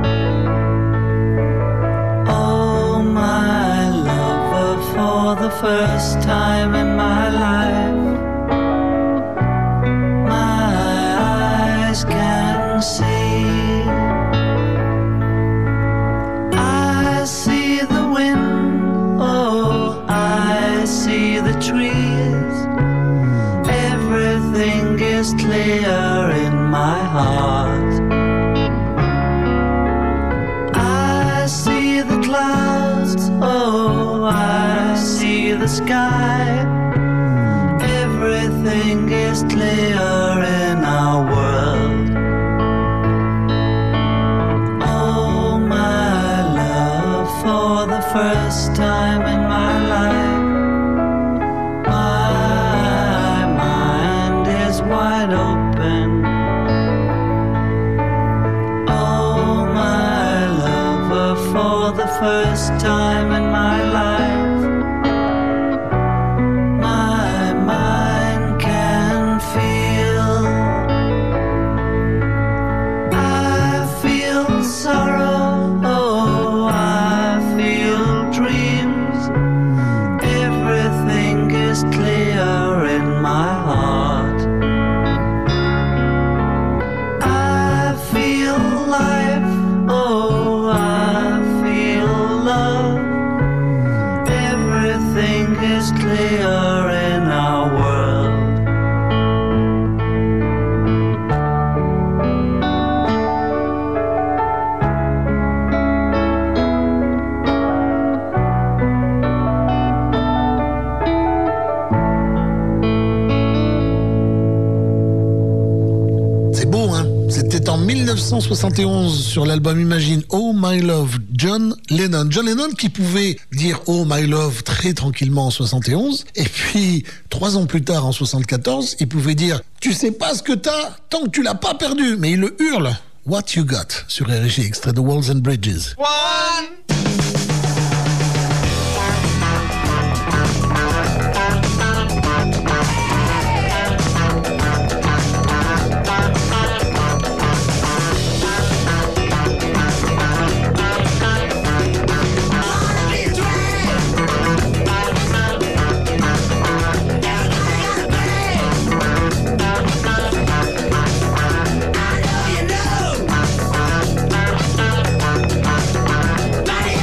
Oh, my lover, for the first time in my life, my eyes can see. I see the wind, oh, I see the trees. Everything is clear in my heart. I see the clouds, oh, I see the sky. Everything is clear in our world. Oh, my love, for the first time in my life, my mind is wide open. Oh, my lover, for the first time in my life, my mind can feel. I feel sorrow, oh, I feel dreams. Everything is clear in my heart. I feel life, oh, I feel love. Everything is clear in our world. C'est beau, hein? C'était en mille neuf cent soixante et onze sur l'album Imagine, Oh My Love, John Lennon. John Lennon qui pouvait dire Oh My Love très tranquillement en soixante et onze, et puis trois ans plus tard en soixante-quatorze, il pouvait dire tu sais pas ce que t'as tant que tu l'as pas perdu, mais il le hurle What You Got sur R G, extrait de Walls and Bridges. Body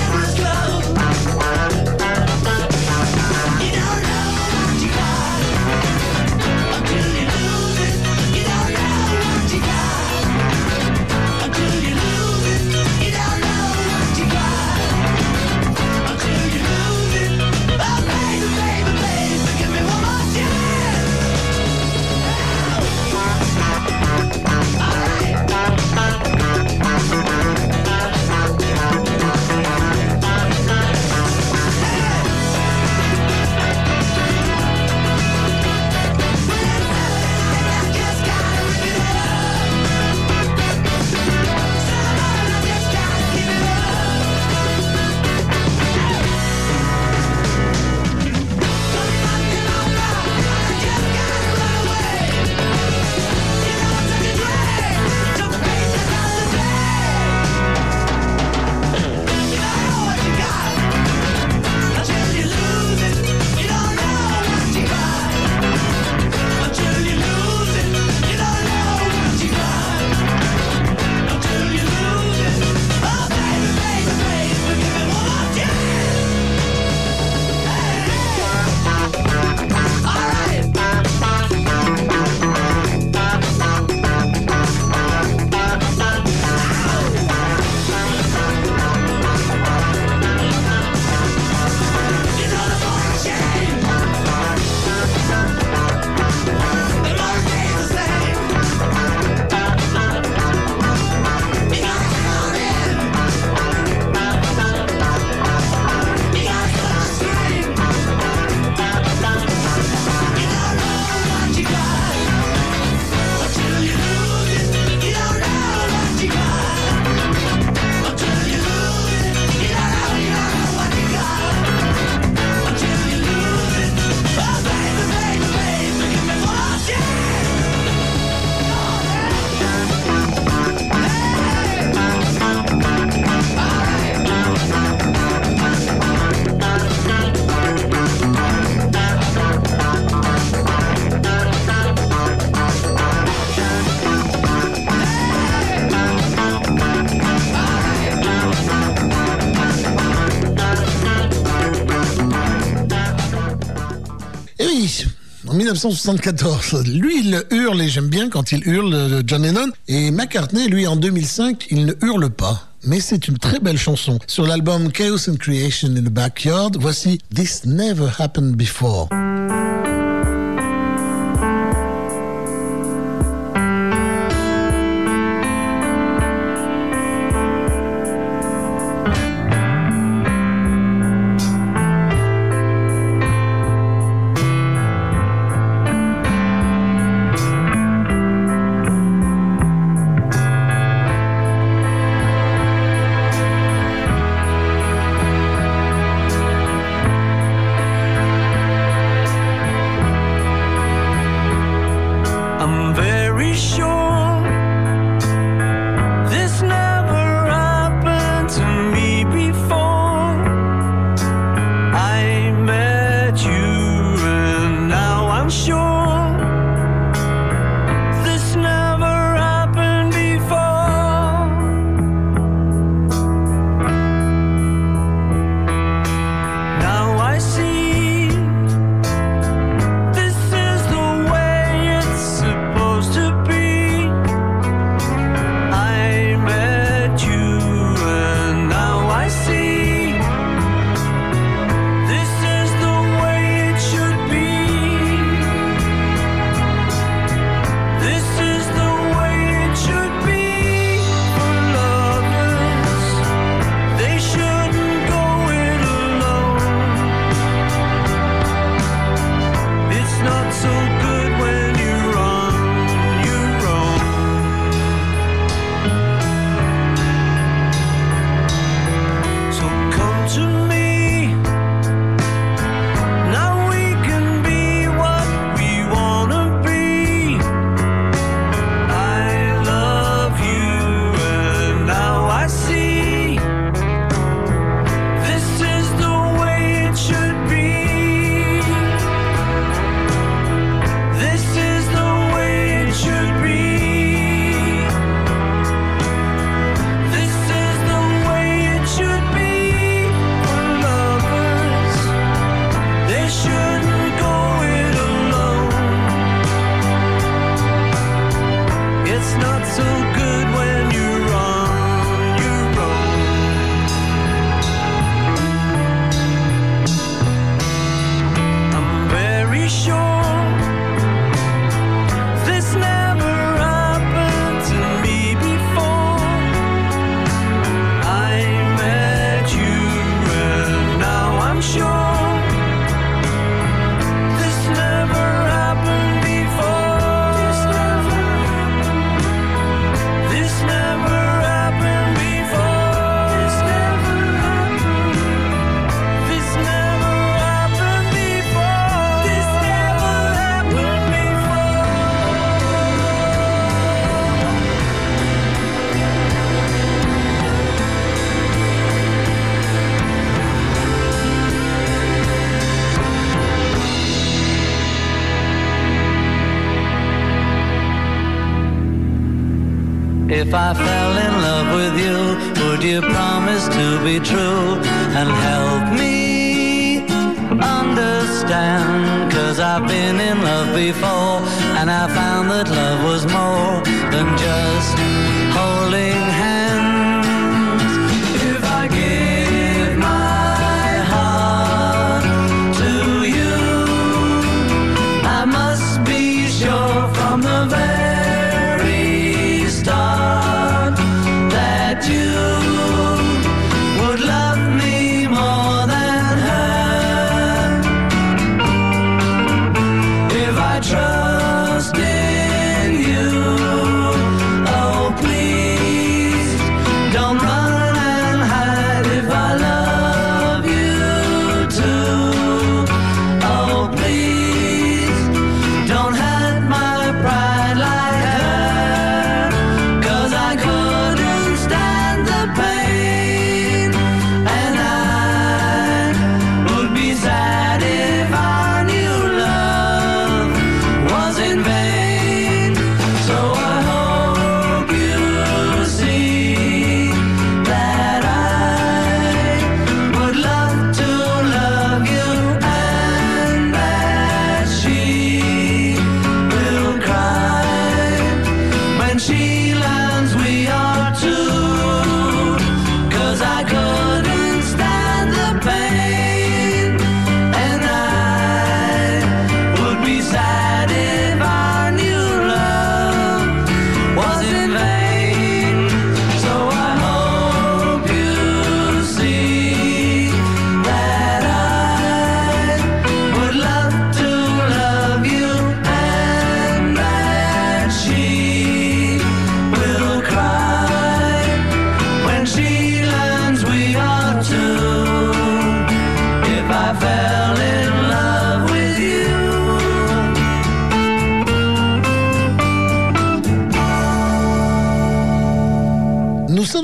oui, en dix-neuf cent soixante-quatorze. Lui, il hurle, et j'aime bien quand il hurle, John Lennon. Et McCartney, lui, en deux mille cinq, il ne hurle pas. Mais c'est une très belle chanson. Sur l'album Chaos and Creation in the Backyard, voici This Never Happened Before. If I fell in love with you, would you promise to be true and help me understand? 'Cause I've been in love before and I found that love was more than just holding hands. If I give my heart to you, I must be sure from the very start that you would love me more than her. If I trust in you, oh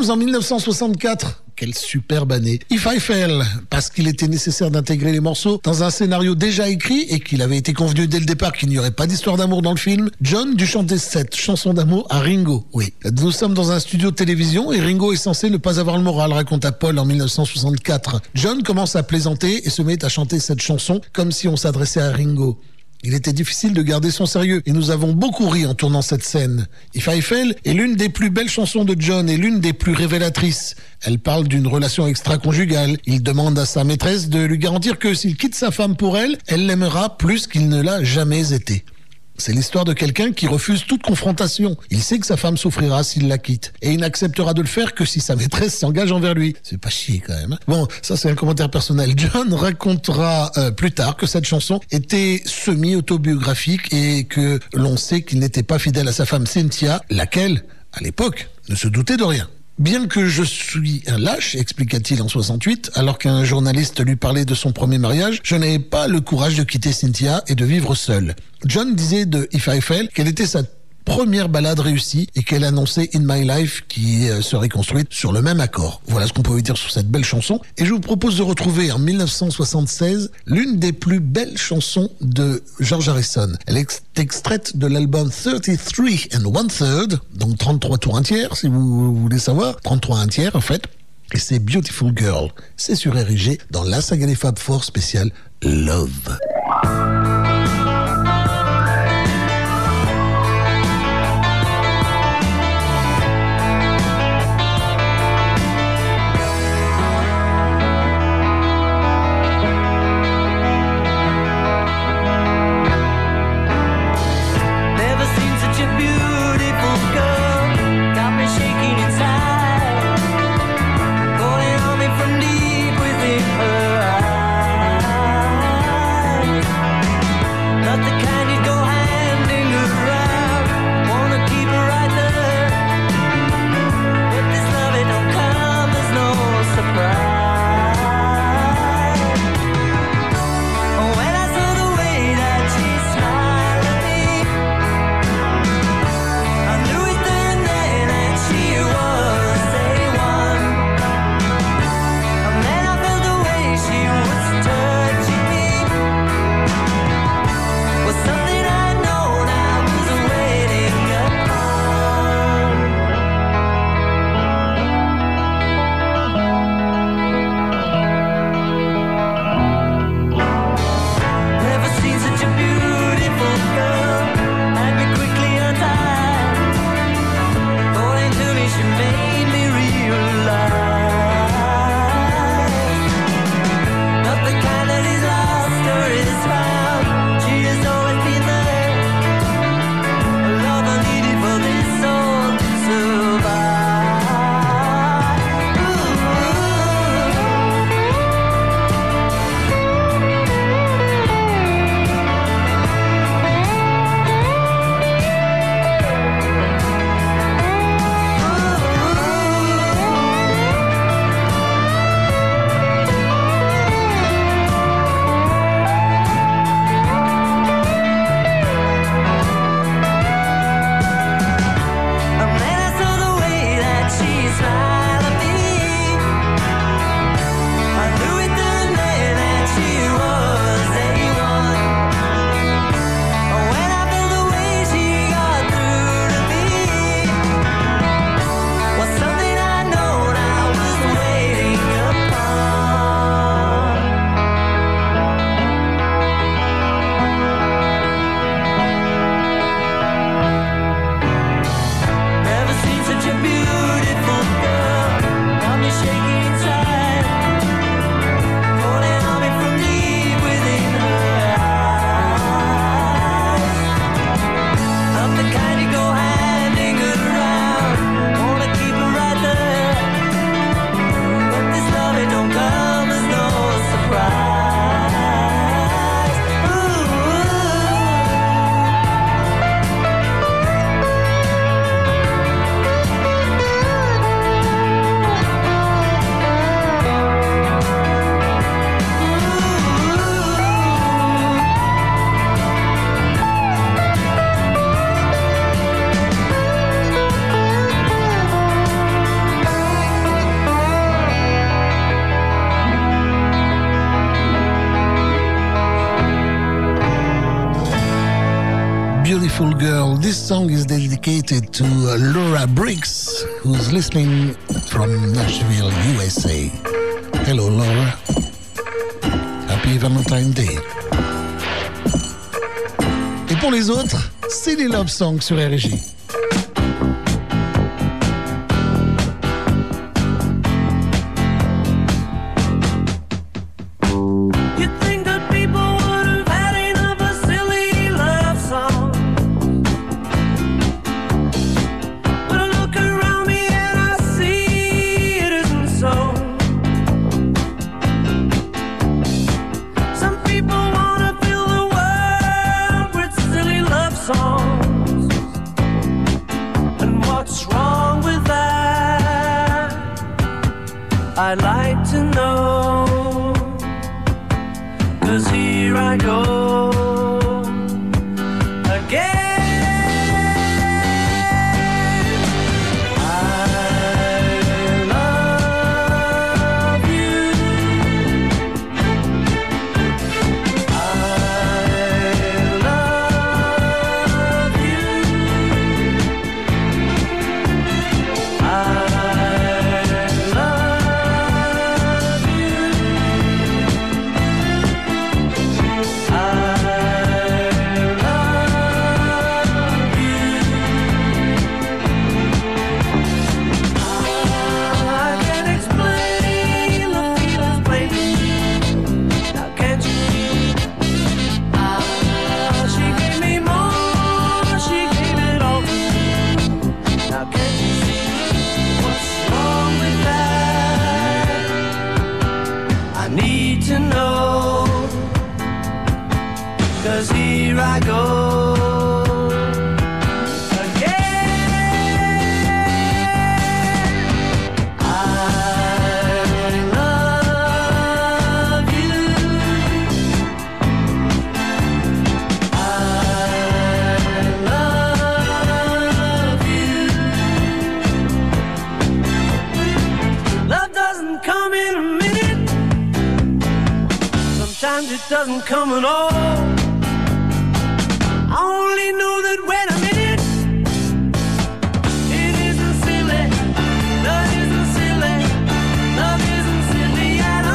sommes en mille neuf cent soixante-quatre. Quelle superbe année. If I Fell, parce qu'il était nécessaire d'intégrer les morceaux dans un scénario déjà écrit et qu'il avait été convenu dès le départ qu'il n'y aurait pas d'histoire d'amour dans le film, John dut chanter cette chanson d'amour à Ringo. Oui. Nous sommes dans un studio de télévision et Ringo est censé ne pas avoir le moral, raconta Paul en mille neuf cent soixante-quatre. John commence à plaisanter et se met à chanter cette chanson comme si on s'adressait à Ringo. Il était difficile de garder son sérieux et nous avons beaucoup ri en tournant cette scène. If I Fell est l'une des plus belles chansons de John et l'une des plus révélatrices. Elle parle d'une relation extra-conjugale. Il demande à sa maîtresse de lui garantir que s'il quitte sa femme pour elle, elle l'aimera plus qu'il ne l'a jamais été. C'est l'histoire de quelqu'un qui refuse toute confrontation. Il sait que sa femme souffrira s'il la quitte. Et il n'acceptera de le faire que si sa maîtresse s'engage envers lui. C'est pas chier quand même. Bon, ça c'est un commentaire personnel. John racontera euh, plus tard que cette chanson était semi-autobiographique et que l'on sait qu'il n'était pas fidèle à sa femme Cynthia, laquelle, à l'époque, ne se doutait de rien. Bien que je suis un lâche, expliqua-t-il en soixante-huit, alors qu'un journaliste lui parlait de son premier mariage, je n'avais pas le courage de quitter Cynthia et de vivre seul. John disait de If I Fell qu'elle était sa première ballade réussie et qu'elle annonçait In My Life qui serait construite sur le même accord. Voilà ce qu'on pouvait dire sur cette belle chanson. Et je vous propose de retrouver en mille neuf cent soixante-seize l'une des plus belles chansons de George Harrison. Elle est extraite de l'album thirty-three and one third, donc trente-trois tours un tiers si vous voulez savoir, trente-trois un tiers en fait. Et c'est Beautiful Girl. C'est sur R I G dans la saga des Fab Four spéciale Love. Calling on me from deep within her eyes. beautiful girl. This song is dedicated to uh, Laura Briggs, who's listening from Nashville, U S A. Hello, Laura. Happy Valentine's Day. Et pour les autres, c'est les Love Songs sur R J. I'd like to know, 'cause here I go again. I love you. I love you. I to know, 'cause here I go again. I love you. I love you. Love doesn't come in a minute. Sometimes it doesn't come at all. I only know that when I'm in it, it isn't silly. Love isn't silly. Love isn't silly at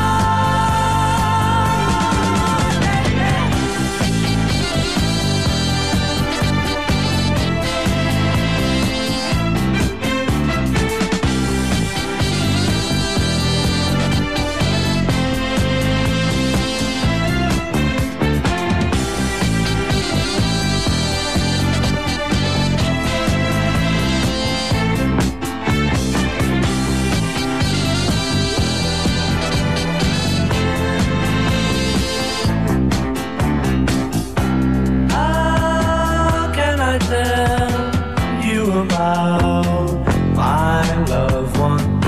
tell you about my loved one?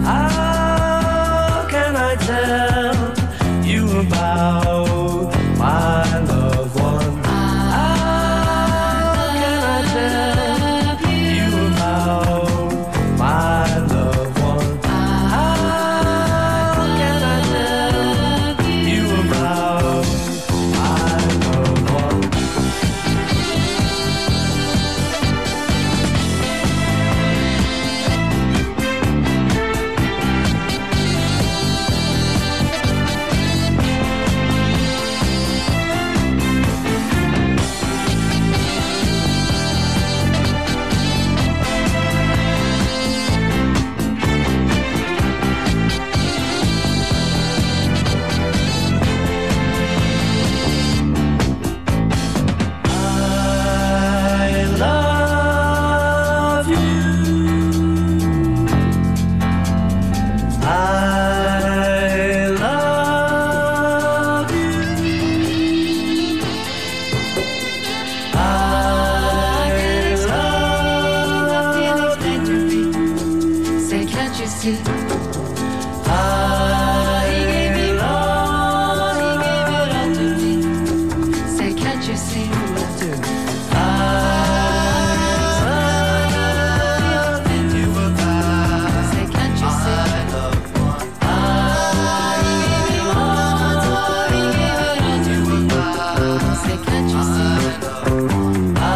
How can I tell you about my loved one? How can I tell you about my loved one? How can I tell you about my loved one? I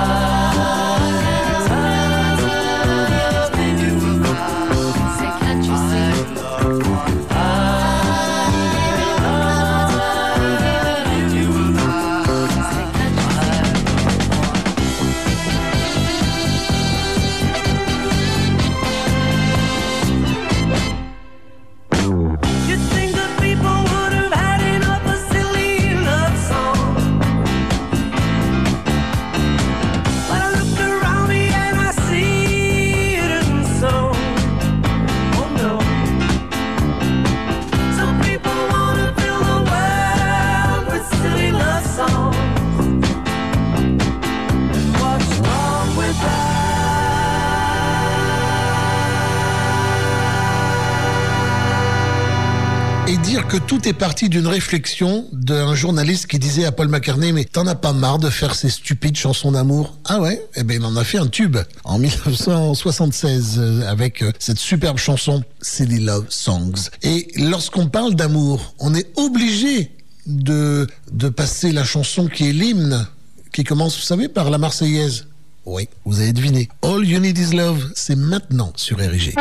dire que tout est parti d'une réflexion d'un journaliste qui disait à Paul McCartney « Mais t'en as pas marre de faire ces stupides chansons d'amour ?» Ah ouais? Eh ben il en a fait un tube en dix-neuf cent soixante-seize avec cette superbe chanson « Silly Love Songs ». Et lorsqu'on parle d'amour, on est obligé de, de passer la chanson qui est l'hymne, qui commence, vous savez, par la Marseillaise. Oui, vous avez deviné. All You Need Is Love, c'est maintenant sur R I G.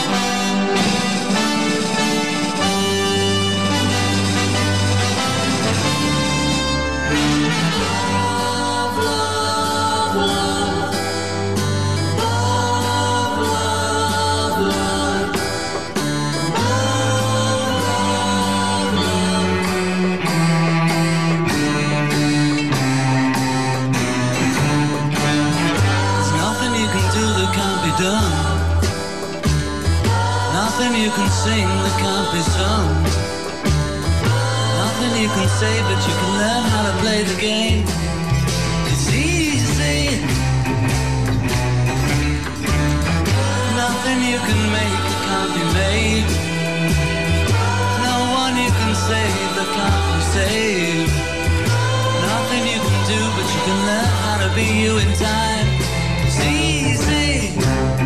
You can sing that can't be sung. Nothing you can say, but you can learn how to play the game. It's easy. Nothing you can make that can't be made. No one you can save that can't be saved. Nothing you can do, but you can learn how to be you in time. It's easy.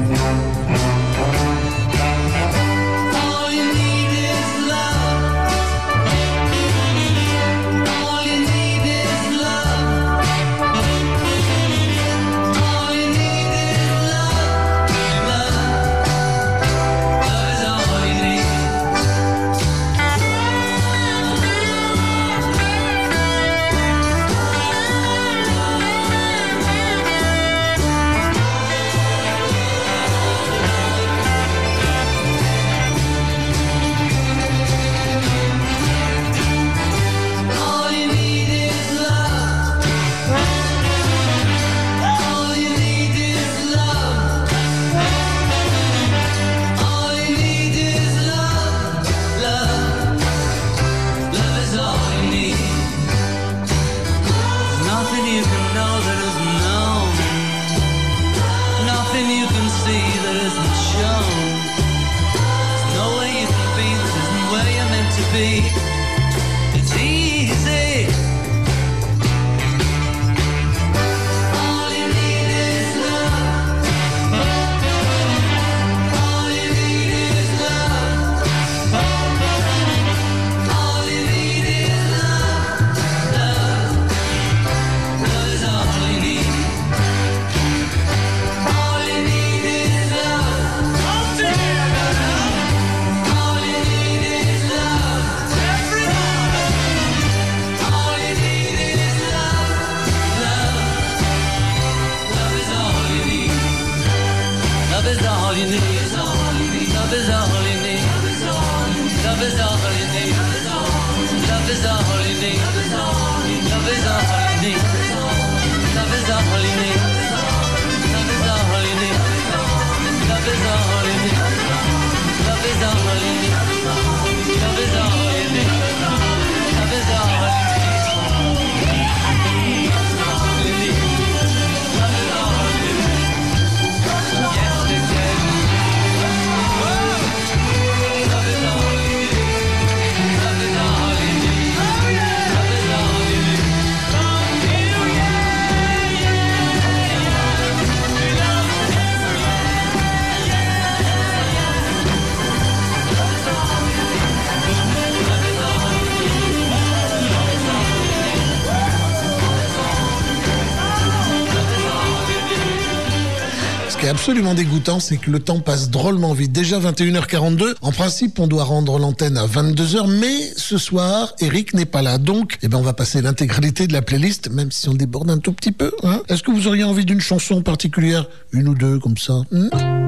Absolument dégoûtant, c'est que le temps passe drôlement vite. Déjà vingt et une heures quarante-deux. En principe, on doit rendre l'antenne à vingt-deux heures, mais ce soir, Eric n'est pas là. Donc, eh ben, on va passer l'intégralité de la playlist, même si on déborde un tout petit peu. Hein. Est-ce que vous auriez envie d'une chanson particulière? Une ou deux, comme ça hmm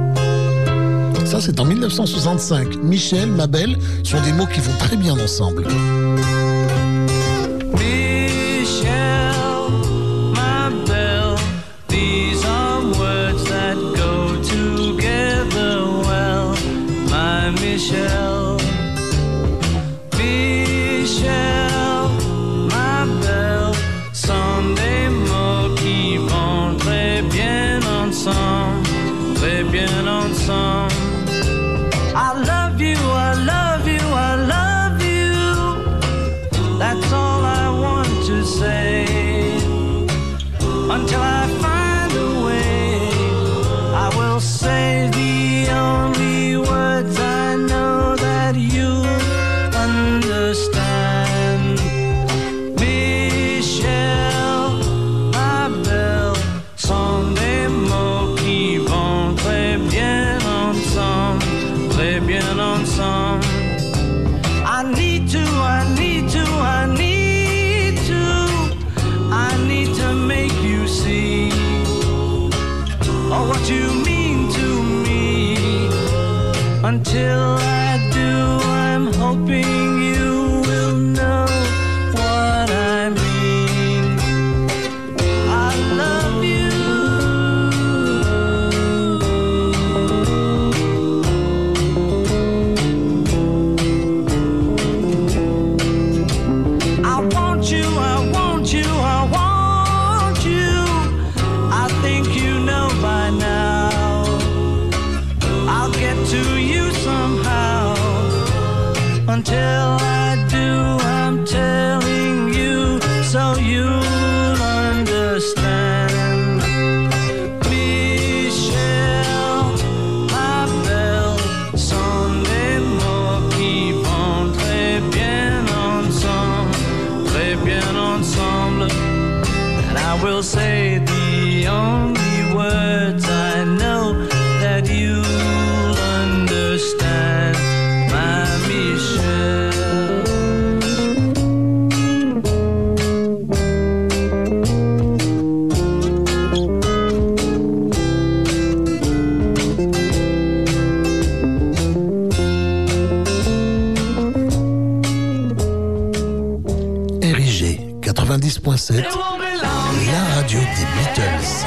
Ça, c'est en dix-neuf cent soixante-cinq. Michel, ma belle, sont des mots qui vont très bien ensemble. Michel, Michel, ma belle, sont des mots qui vont très bien ensemble, très bien ensemble. I love you, I love you, I love you. say until I find a way. I will say the only words I know that you understand. Michel, ma belle, sont des mots qui vont très bien ensemble, très bien ensemble. I need to, I need to, I need to, I need to make you see oh, what you mean to me. Until I do, I'm hoping you will know what I mean. I love you. I want you, I want you, I want you. I think you know by now. I'll get to you somehow. Until I do, I'm telling you so you'll understand. Michel, ma belle, sont des mots qui vont très bien ensemble, très bien ensemble. And I will say the only words I know that you'll understand, my Michel. R I G quatre-vingt-dix point sept, la radio des Beatles.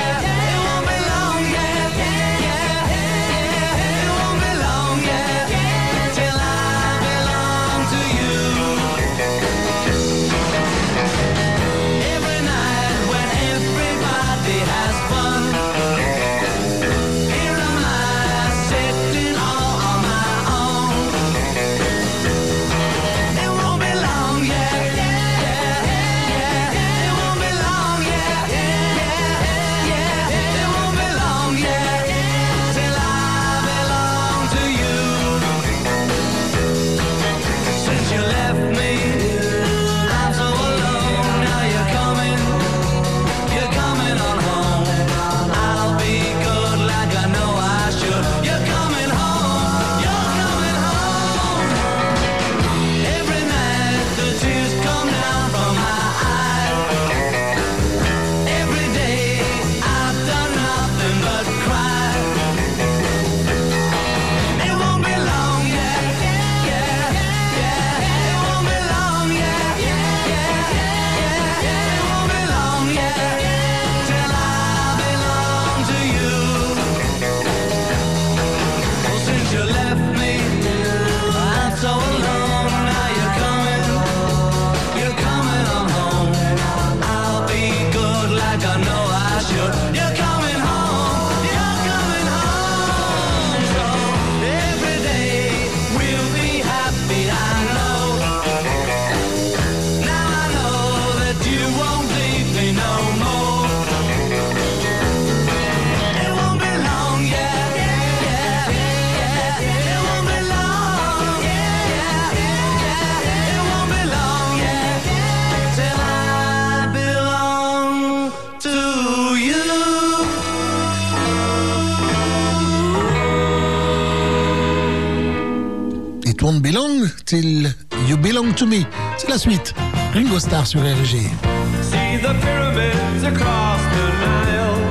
Won't belong till you belong to me. C'est la suite. Ringo Starr sur R G. See the pyramids across the Nile.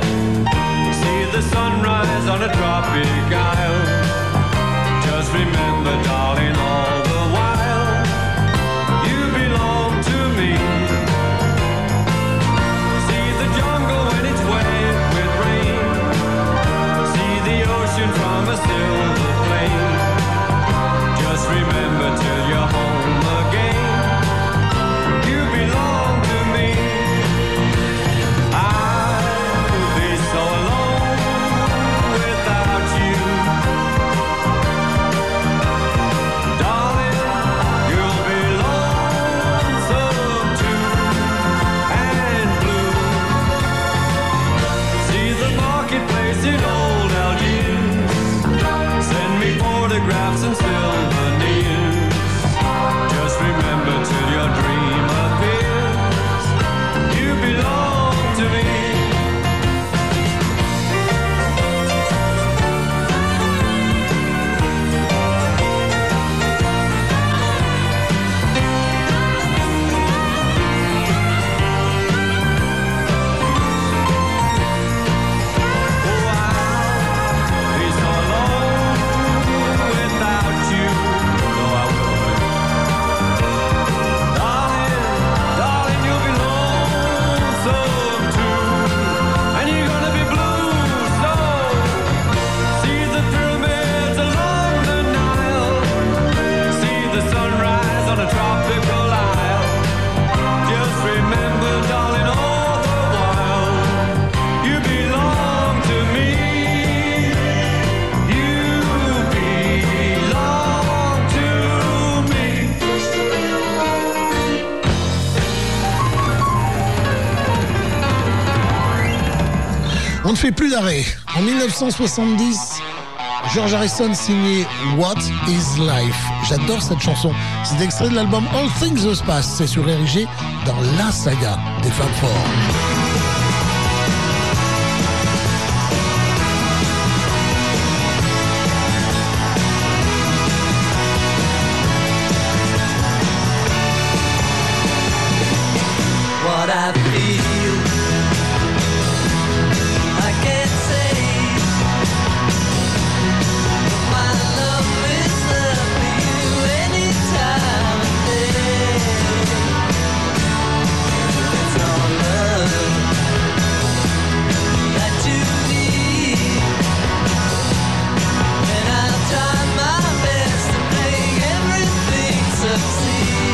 See the sunrise on a tropic isle. Just remember, darling, all the while you belong to me. See the jungle when it's wet with rain. See the ocean from a silver plain. Just remember till you're home again, you belong to me. On ne fait plus d'arrêt. En dix-neuf cent soixante-dix, George Harrison signait What is Life. J'adore cette chanson. C'est extrait de l'album All Things Must Pass. C'est sur R I G dans la saga des Fab Four. What I feel, I can't say. But my love is there for you any time of day. It's all love that you need, and I'll try my best to make everything succeed.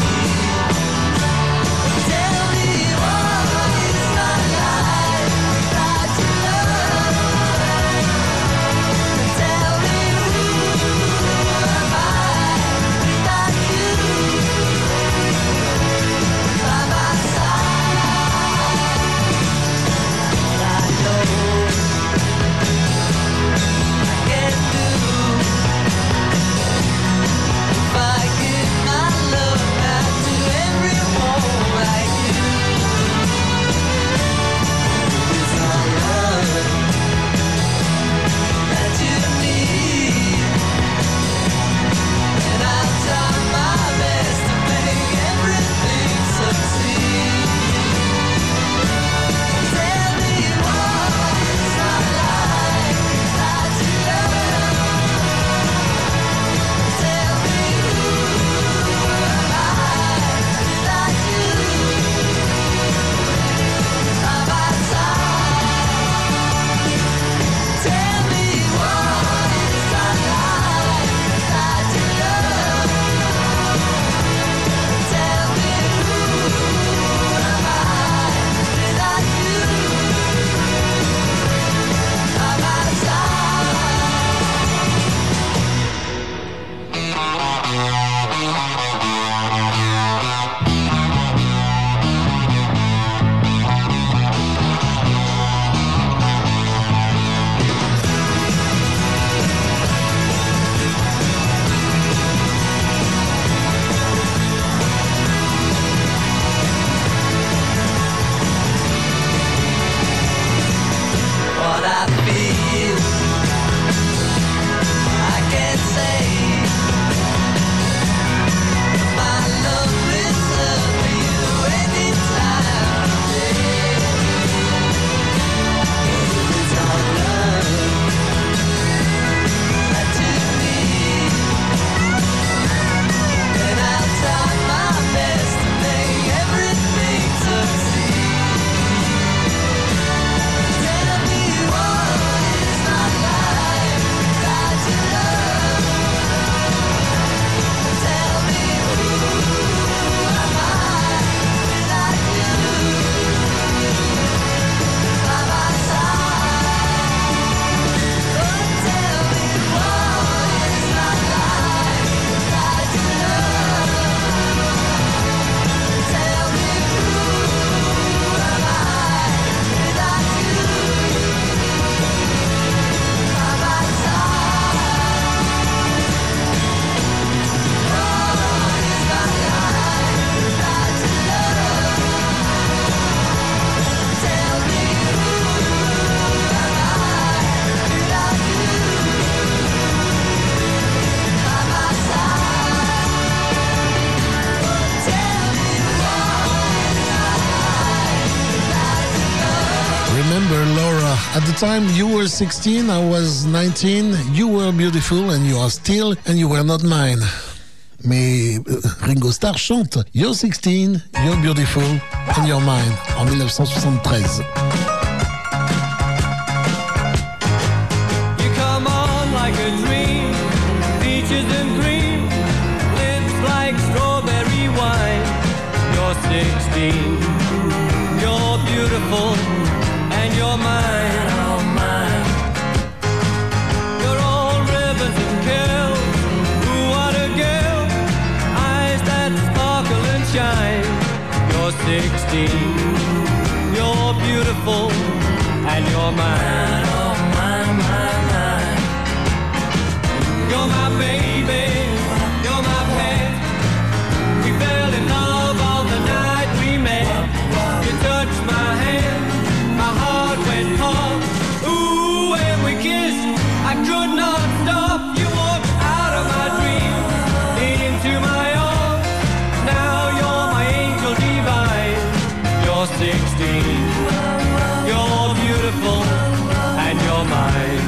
At the time you were sixteen, I was nineteen. You were beautiful and you are still, and you were not mine. Mais euh, Ringo Starr chante You're sixteen, you're beautiful and you're mine en dix-neuf cent soixante-treize. You come on like a dream, peaches and cream, lips like strawberry wine. You're sixteen, you're beautiful and you're mine. You're sixteen, you're beautiful and you're mine. Oh, mine, mine, mine. You're my baby, you're my pet. We fell in love on the night we met. You touched my hand, my heart went pump. Ooh, when we kissed, I could not stop. You walked out of my dreams, into my arms. Now you're my angel divine. You're sixteen, you're beautiful, and you're mine.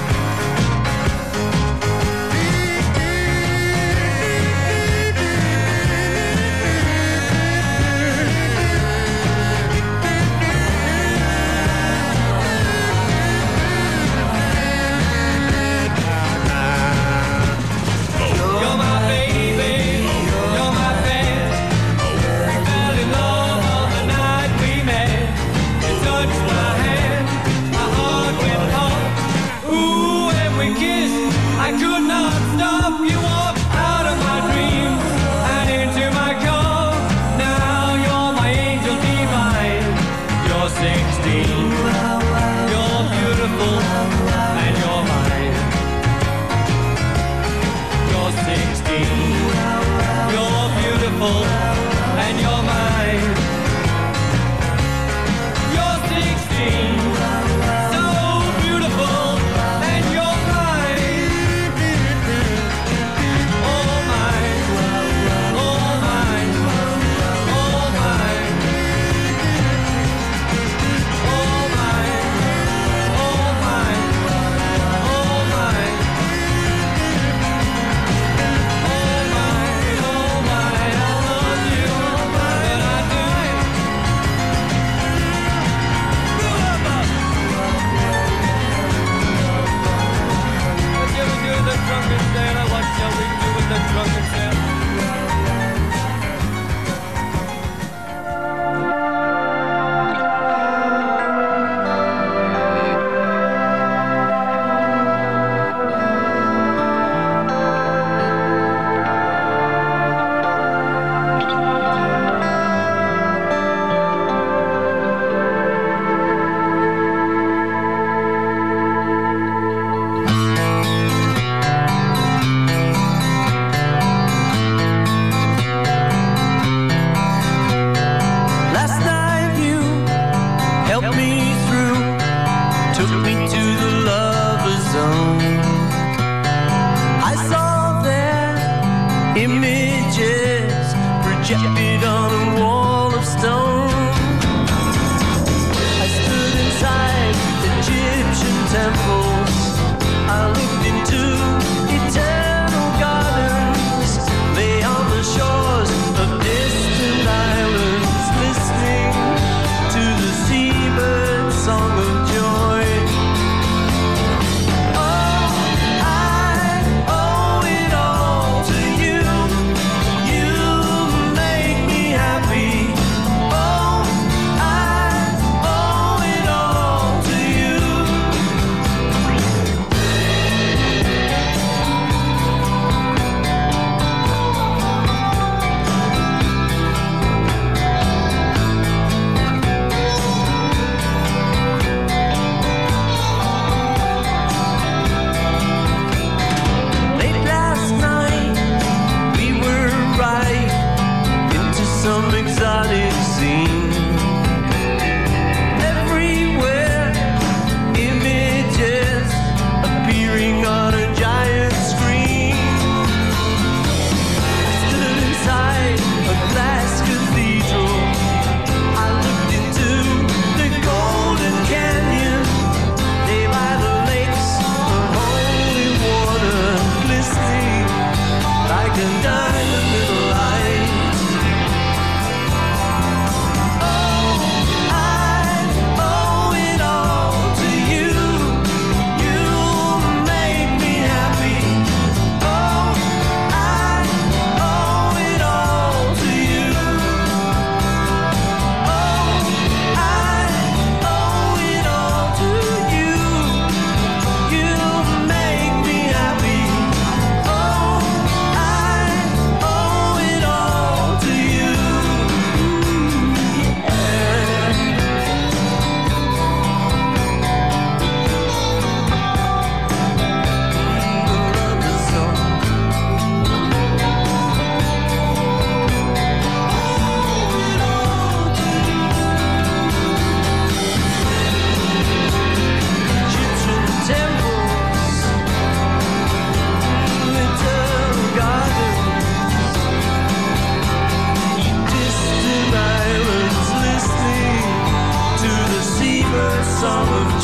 You're my baby, you're my pet. We fell in love on the night we met. You touched my hand,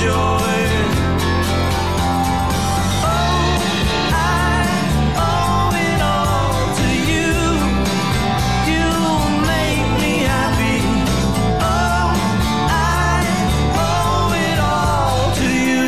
joy. Oh, I owe it all to you. You make me happy. Oh, I owe it all to you.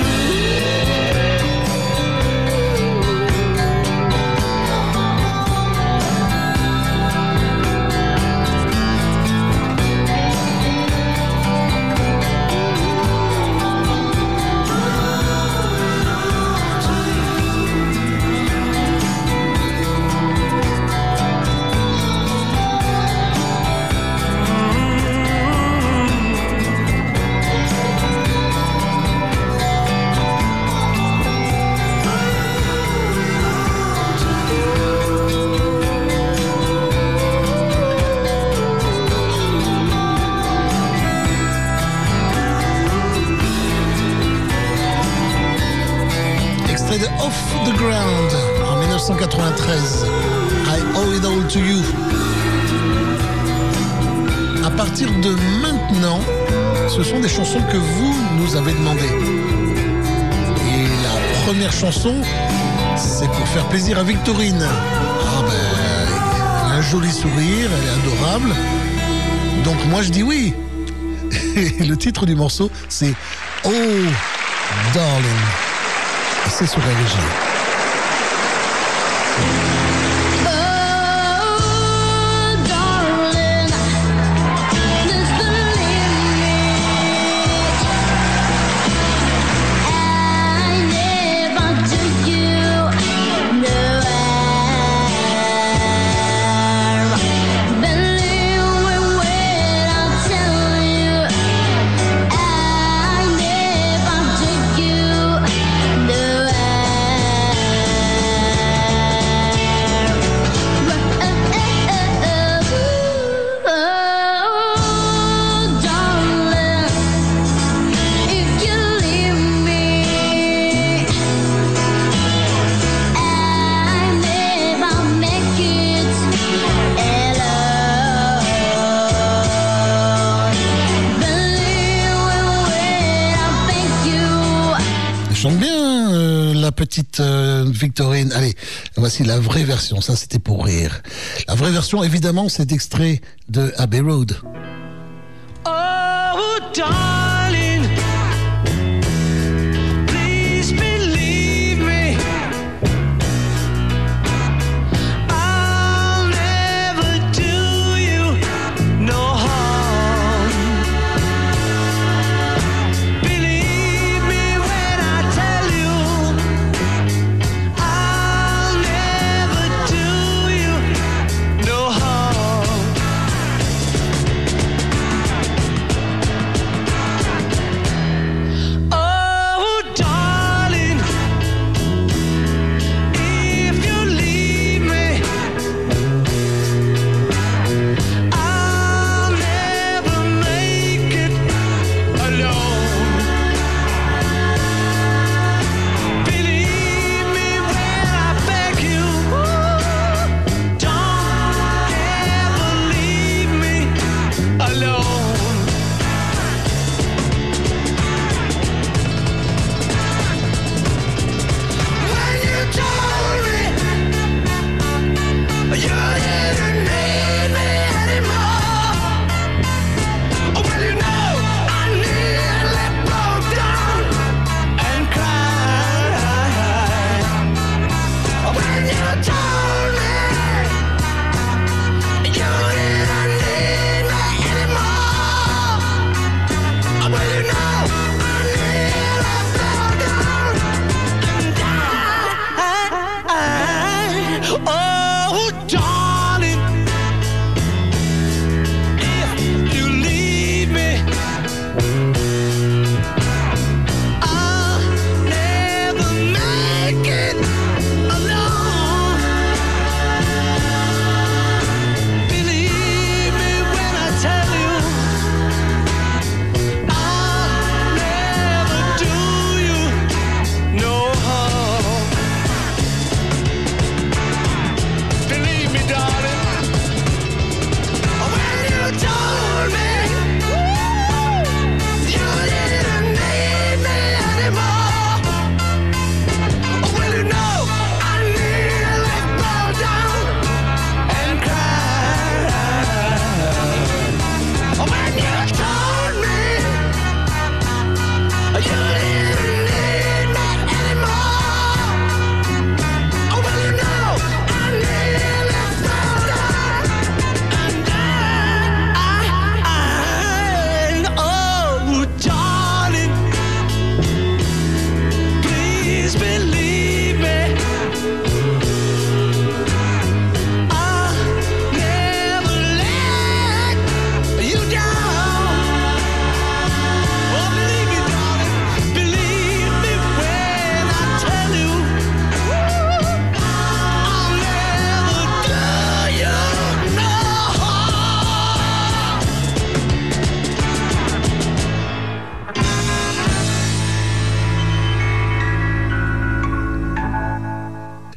Extrait de Off the Ground en dix-neuf cent quatre-vingt-treize. I owe it all to you. À partir de maintenant, ce sont des chansons que vous nous avez demandées. Et la première chanson, c'est pour faire plaisir à Victorine. Ah ben, elle a un joli sourire, elle est adorable. Donc moi je dis oui. Et le titre du morceau, c'est Oh Darling. Et c'est sur R G. Chante bien euh, la petite euh, Victorine. Allez, voici la vraie version. Ça, c'était pour rire. La vraie version, évidemment, c'est extrait de Abbey Road. Oh, darling, please believe me. I'll never do you no harm. Believe me when I tell you, I'll never do you no harm.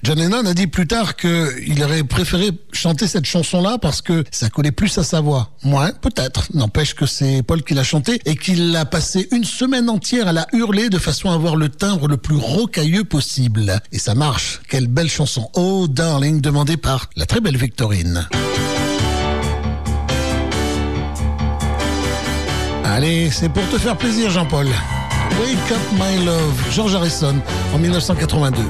John Lennon a dit plus tard qu'il aurait préféré chanter cette chanson-là parce que ça collait plus à sa voix. Ouais, peut-être. N'empêche que c'est Paul qui l'a chanté et qu'il a passé une semaine entière à la hurler de façon à avoir le timbre le plus rocailleux possible. Et ça marche. Quelle belle chanson. Oh, Darling, demandée par la très belle Victorine. Allez, c'est pour te faire plaisir, Jean-Paul. Wake Up My Love, George Harrison, en dix-neuf cent quatre-vingt-deux.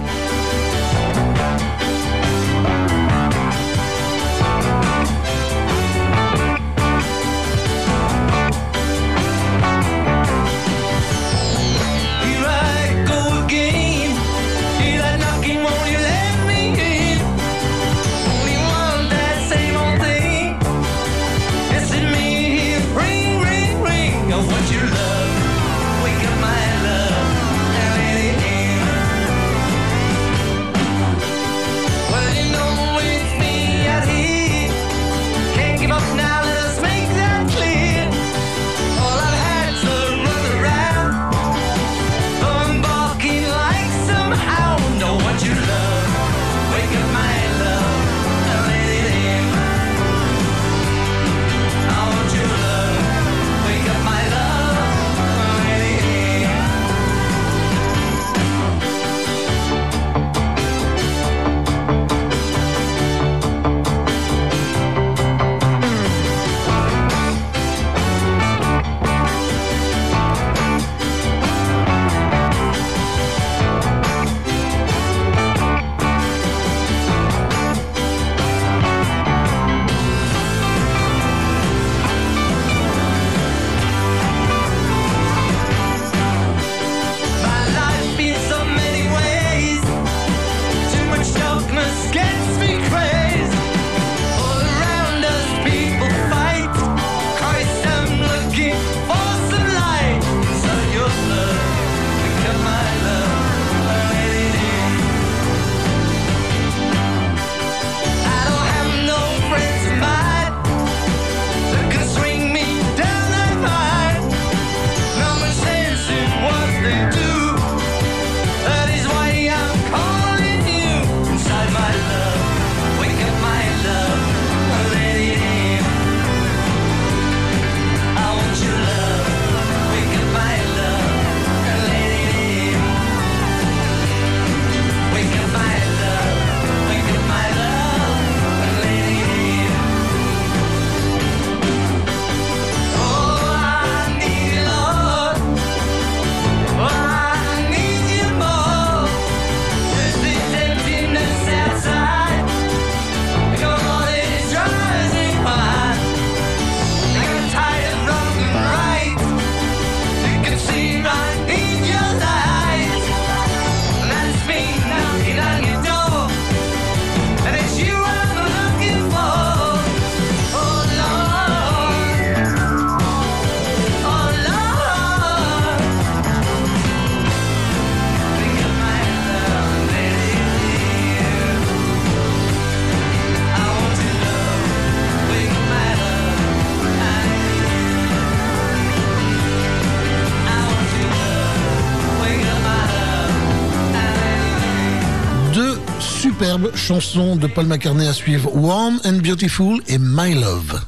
Superbe chanson de Paul McCartney à suivre, Warm and Beautiful et My Love.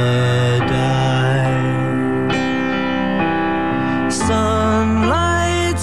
Sunlight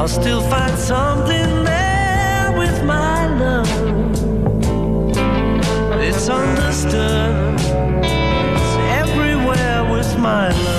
I'll still find something there with my love. It's understood, it's everywhere with my love.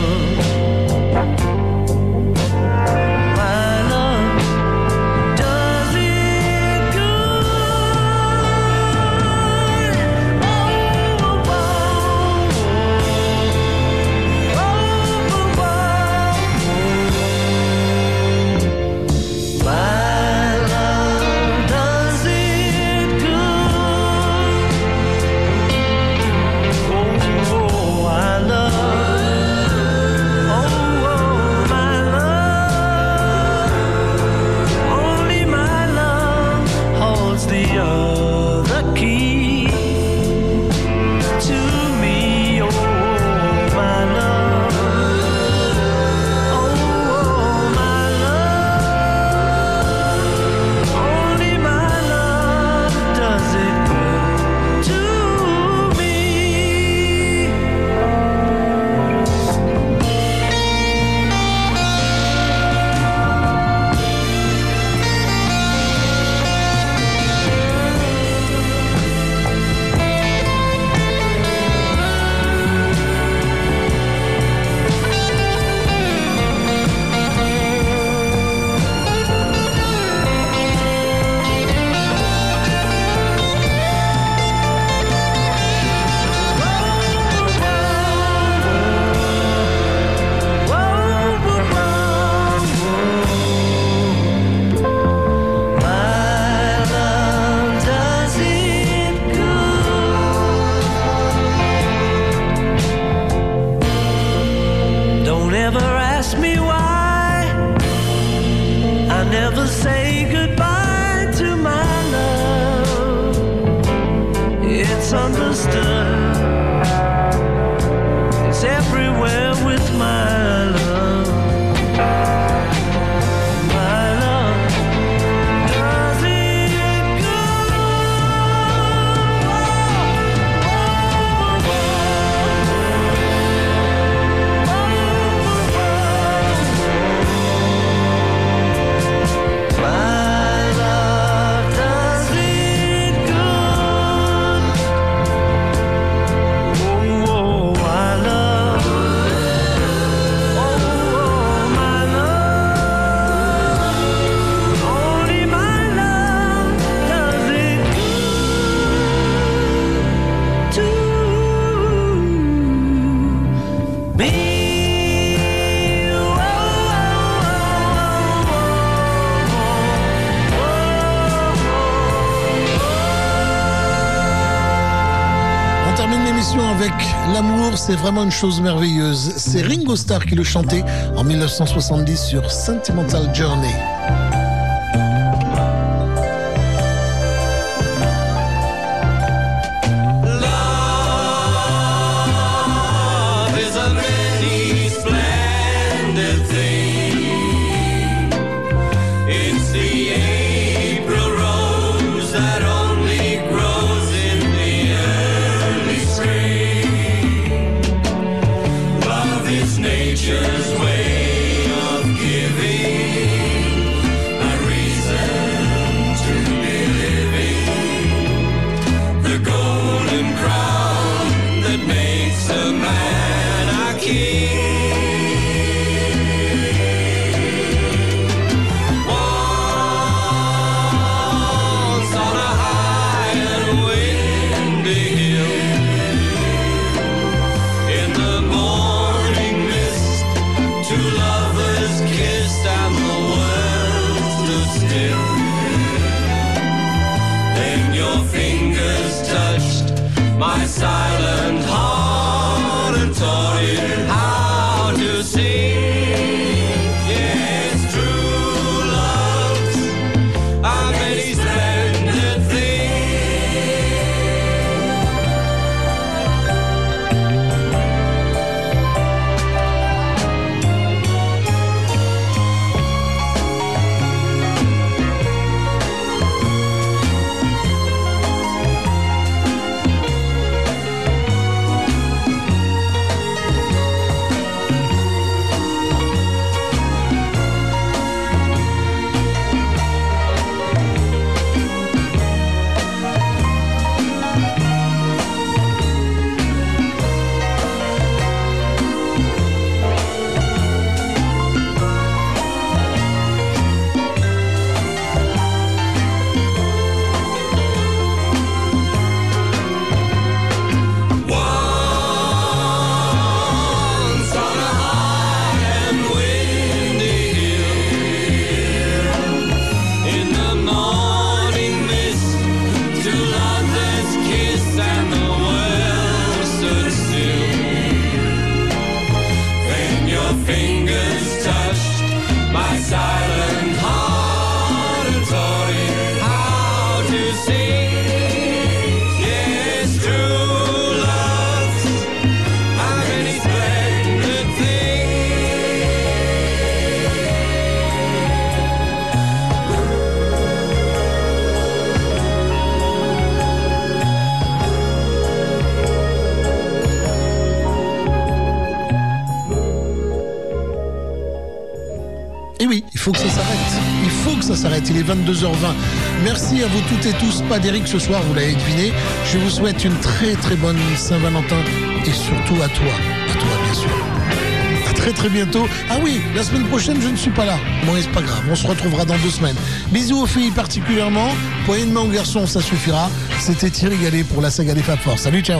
L'amour, c'est vraiment une chose merveilleuse. C'est Ringo Starr qui le chantait en mille neuf cent soixante-dix sur Sentimental Journey. Nature's way of giving. Et oui, il faut que ça s'arrête. Il faut que ça s'arrête. Il est vingt-deux heures vingt. Merci à vous toutes et tous. Pas d'Eric ce soir, vous l'avez deviné. Je vous souhaite une très très bonne Saint-Valentin. Et surtout à toi. À toi, bien sûr. À très très bientôt. Ah oui, la semaine prochaine, je ne suis pas là. Bon, c'est pas grave. On se retrouvera dans deux semaines. Bisous aux filles particulièrement. Poignée de main aux garçons, ça suffira. C'était Thierry Gallet pour la saga des Fab Four. Salut, ciao.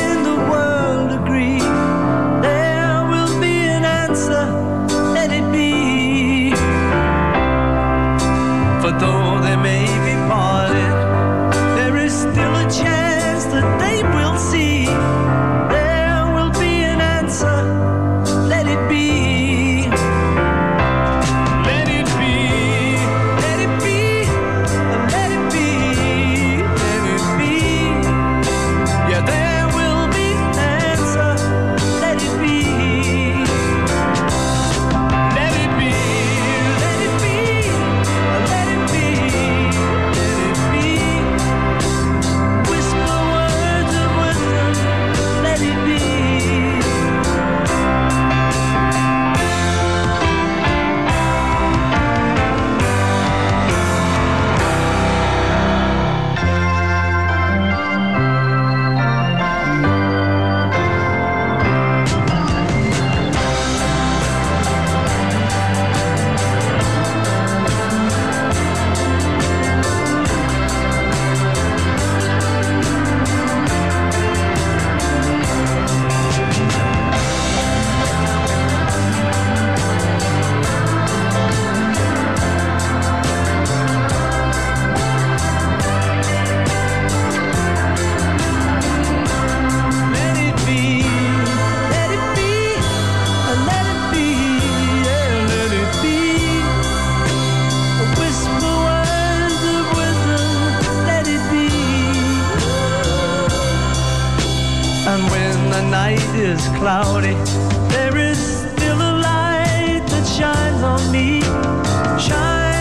Let it be. And when the night is cloudy, there is still a light that shines on me. Shine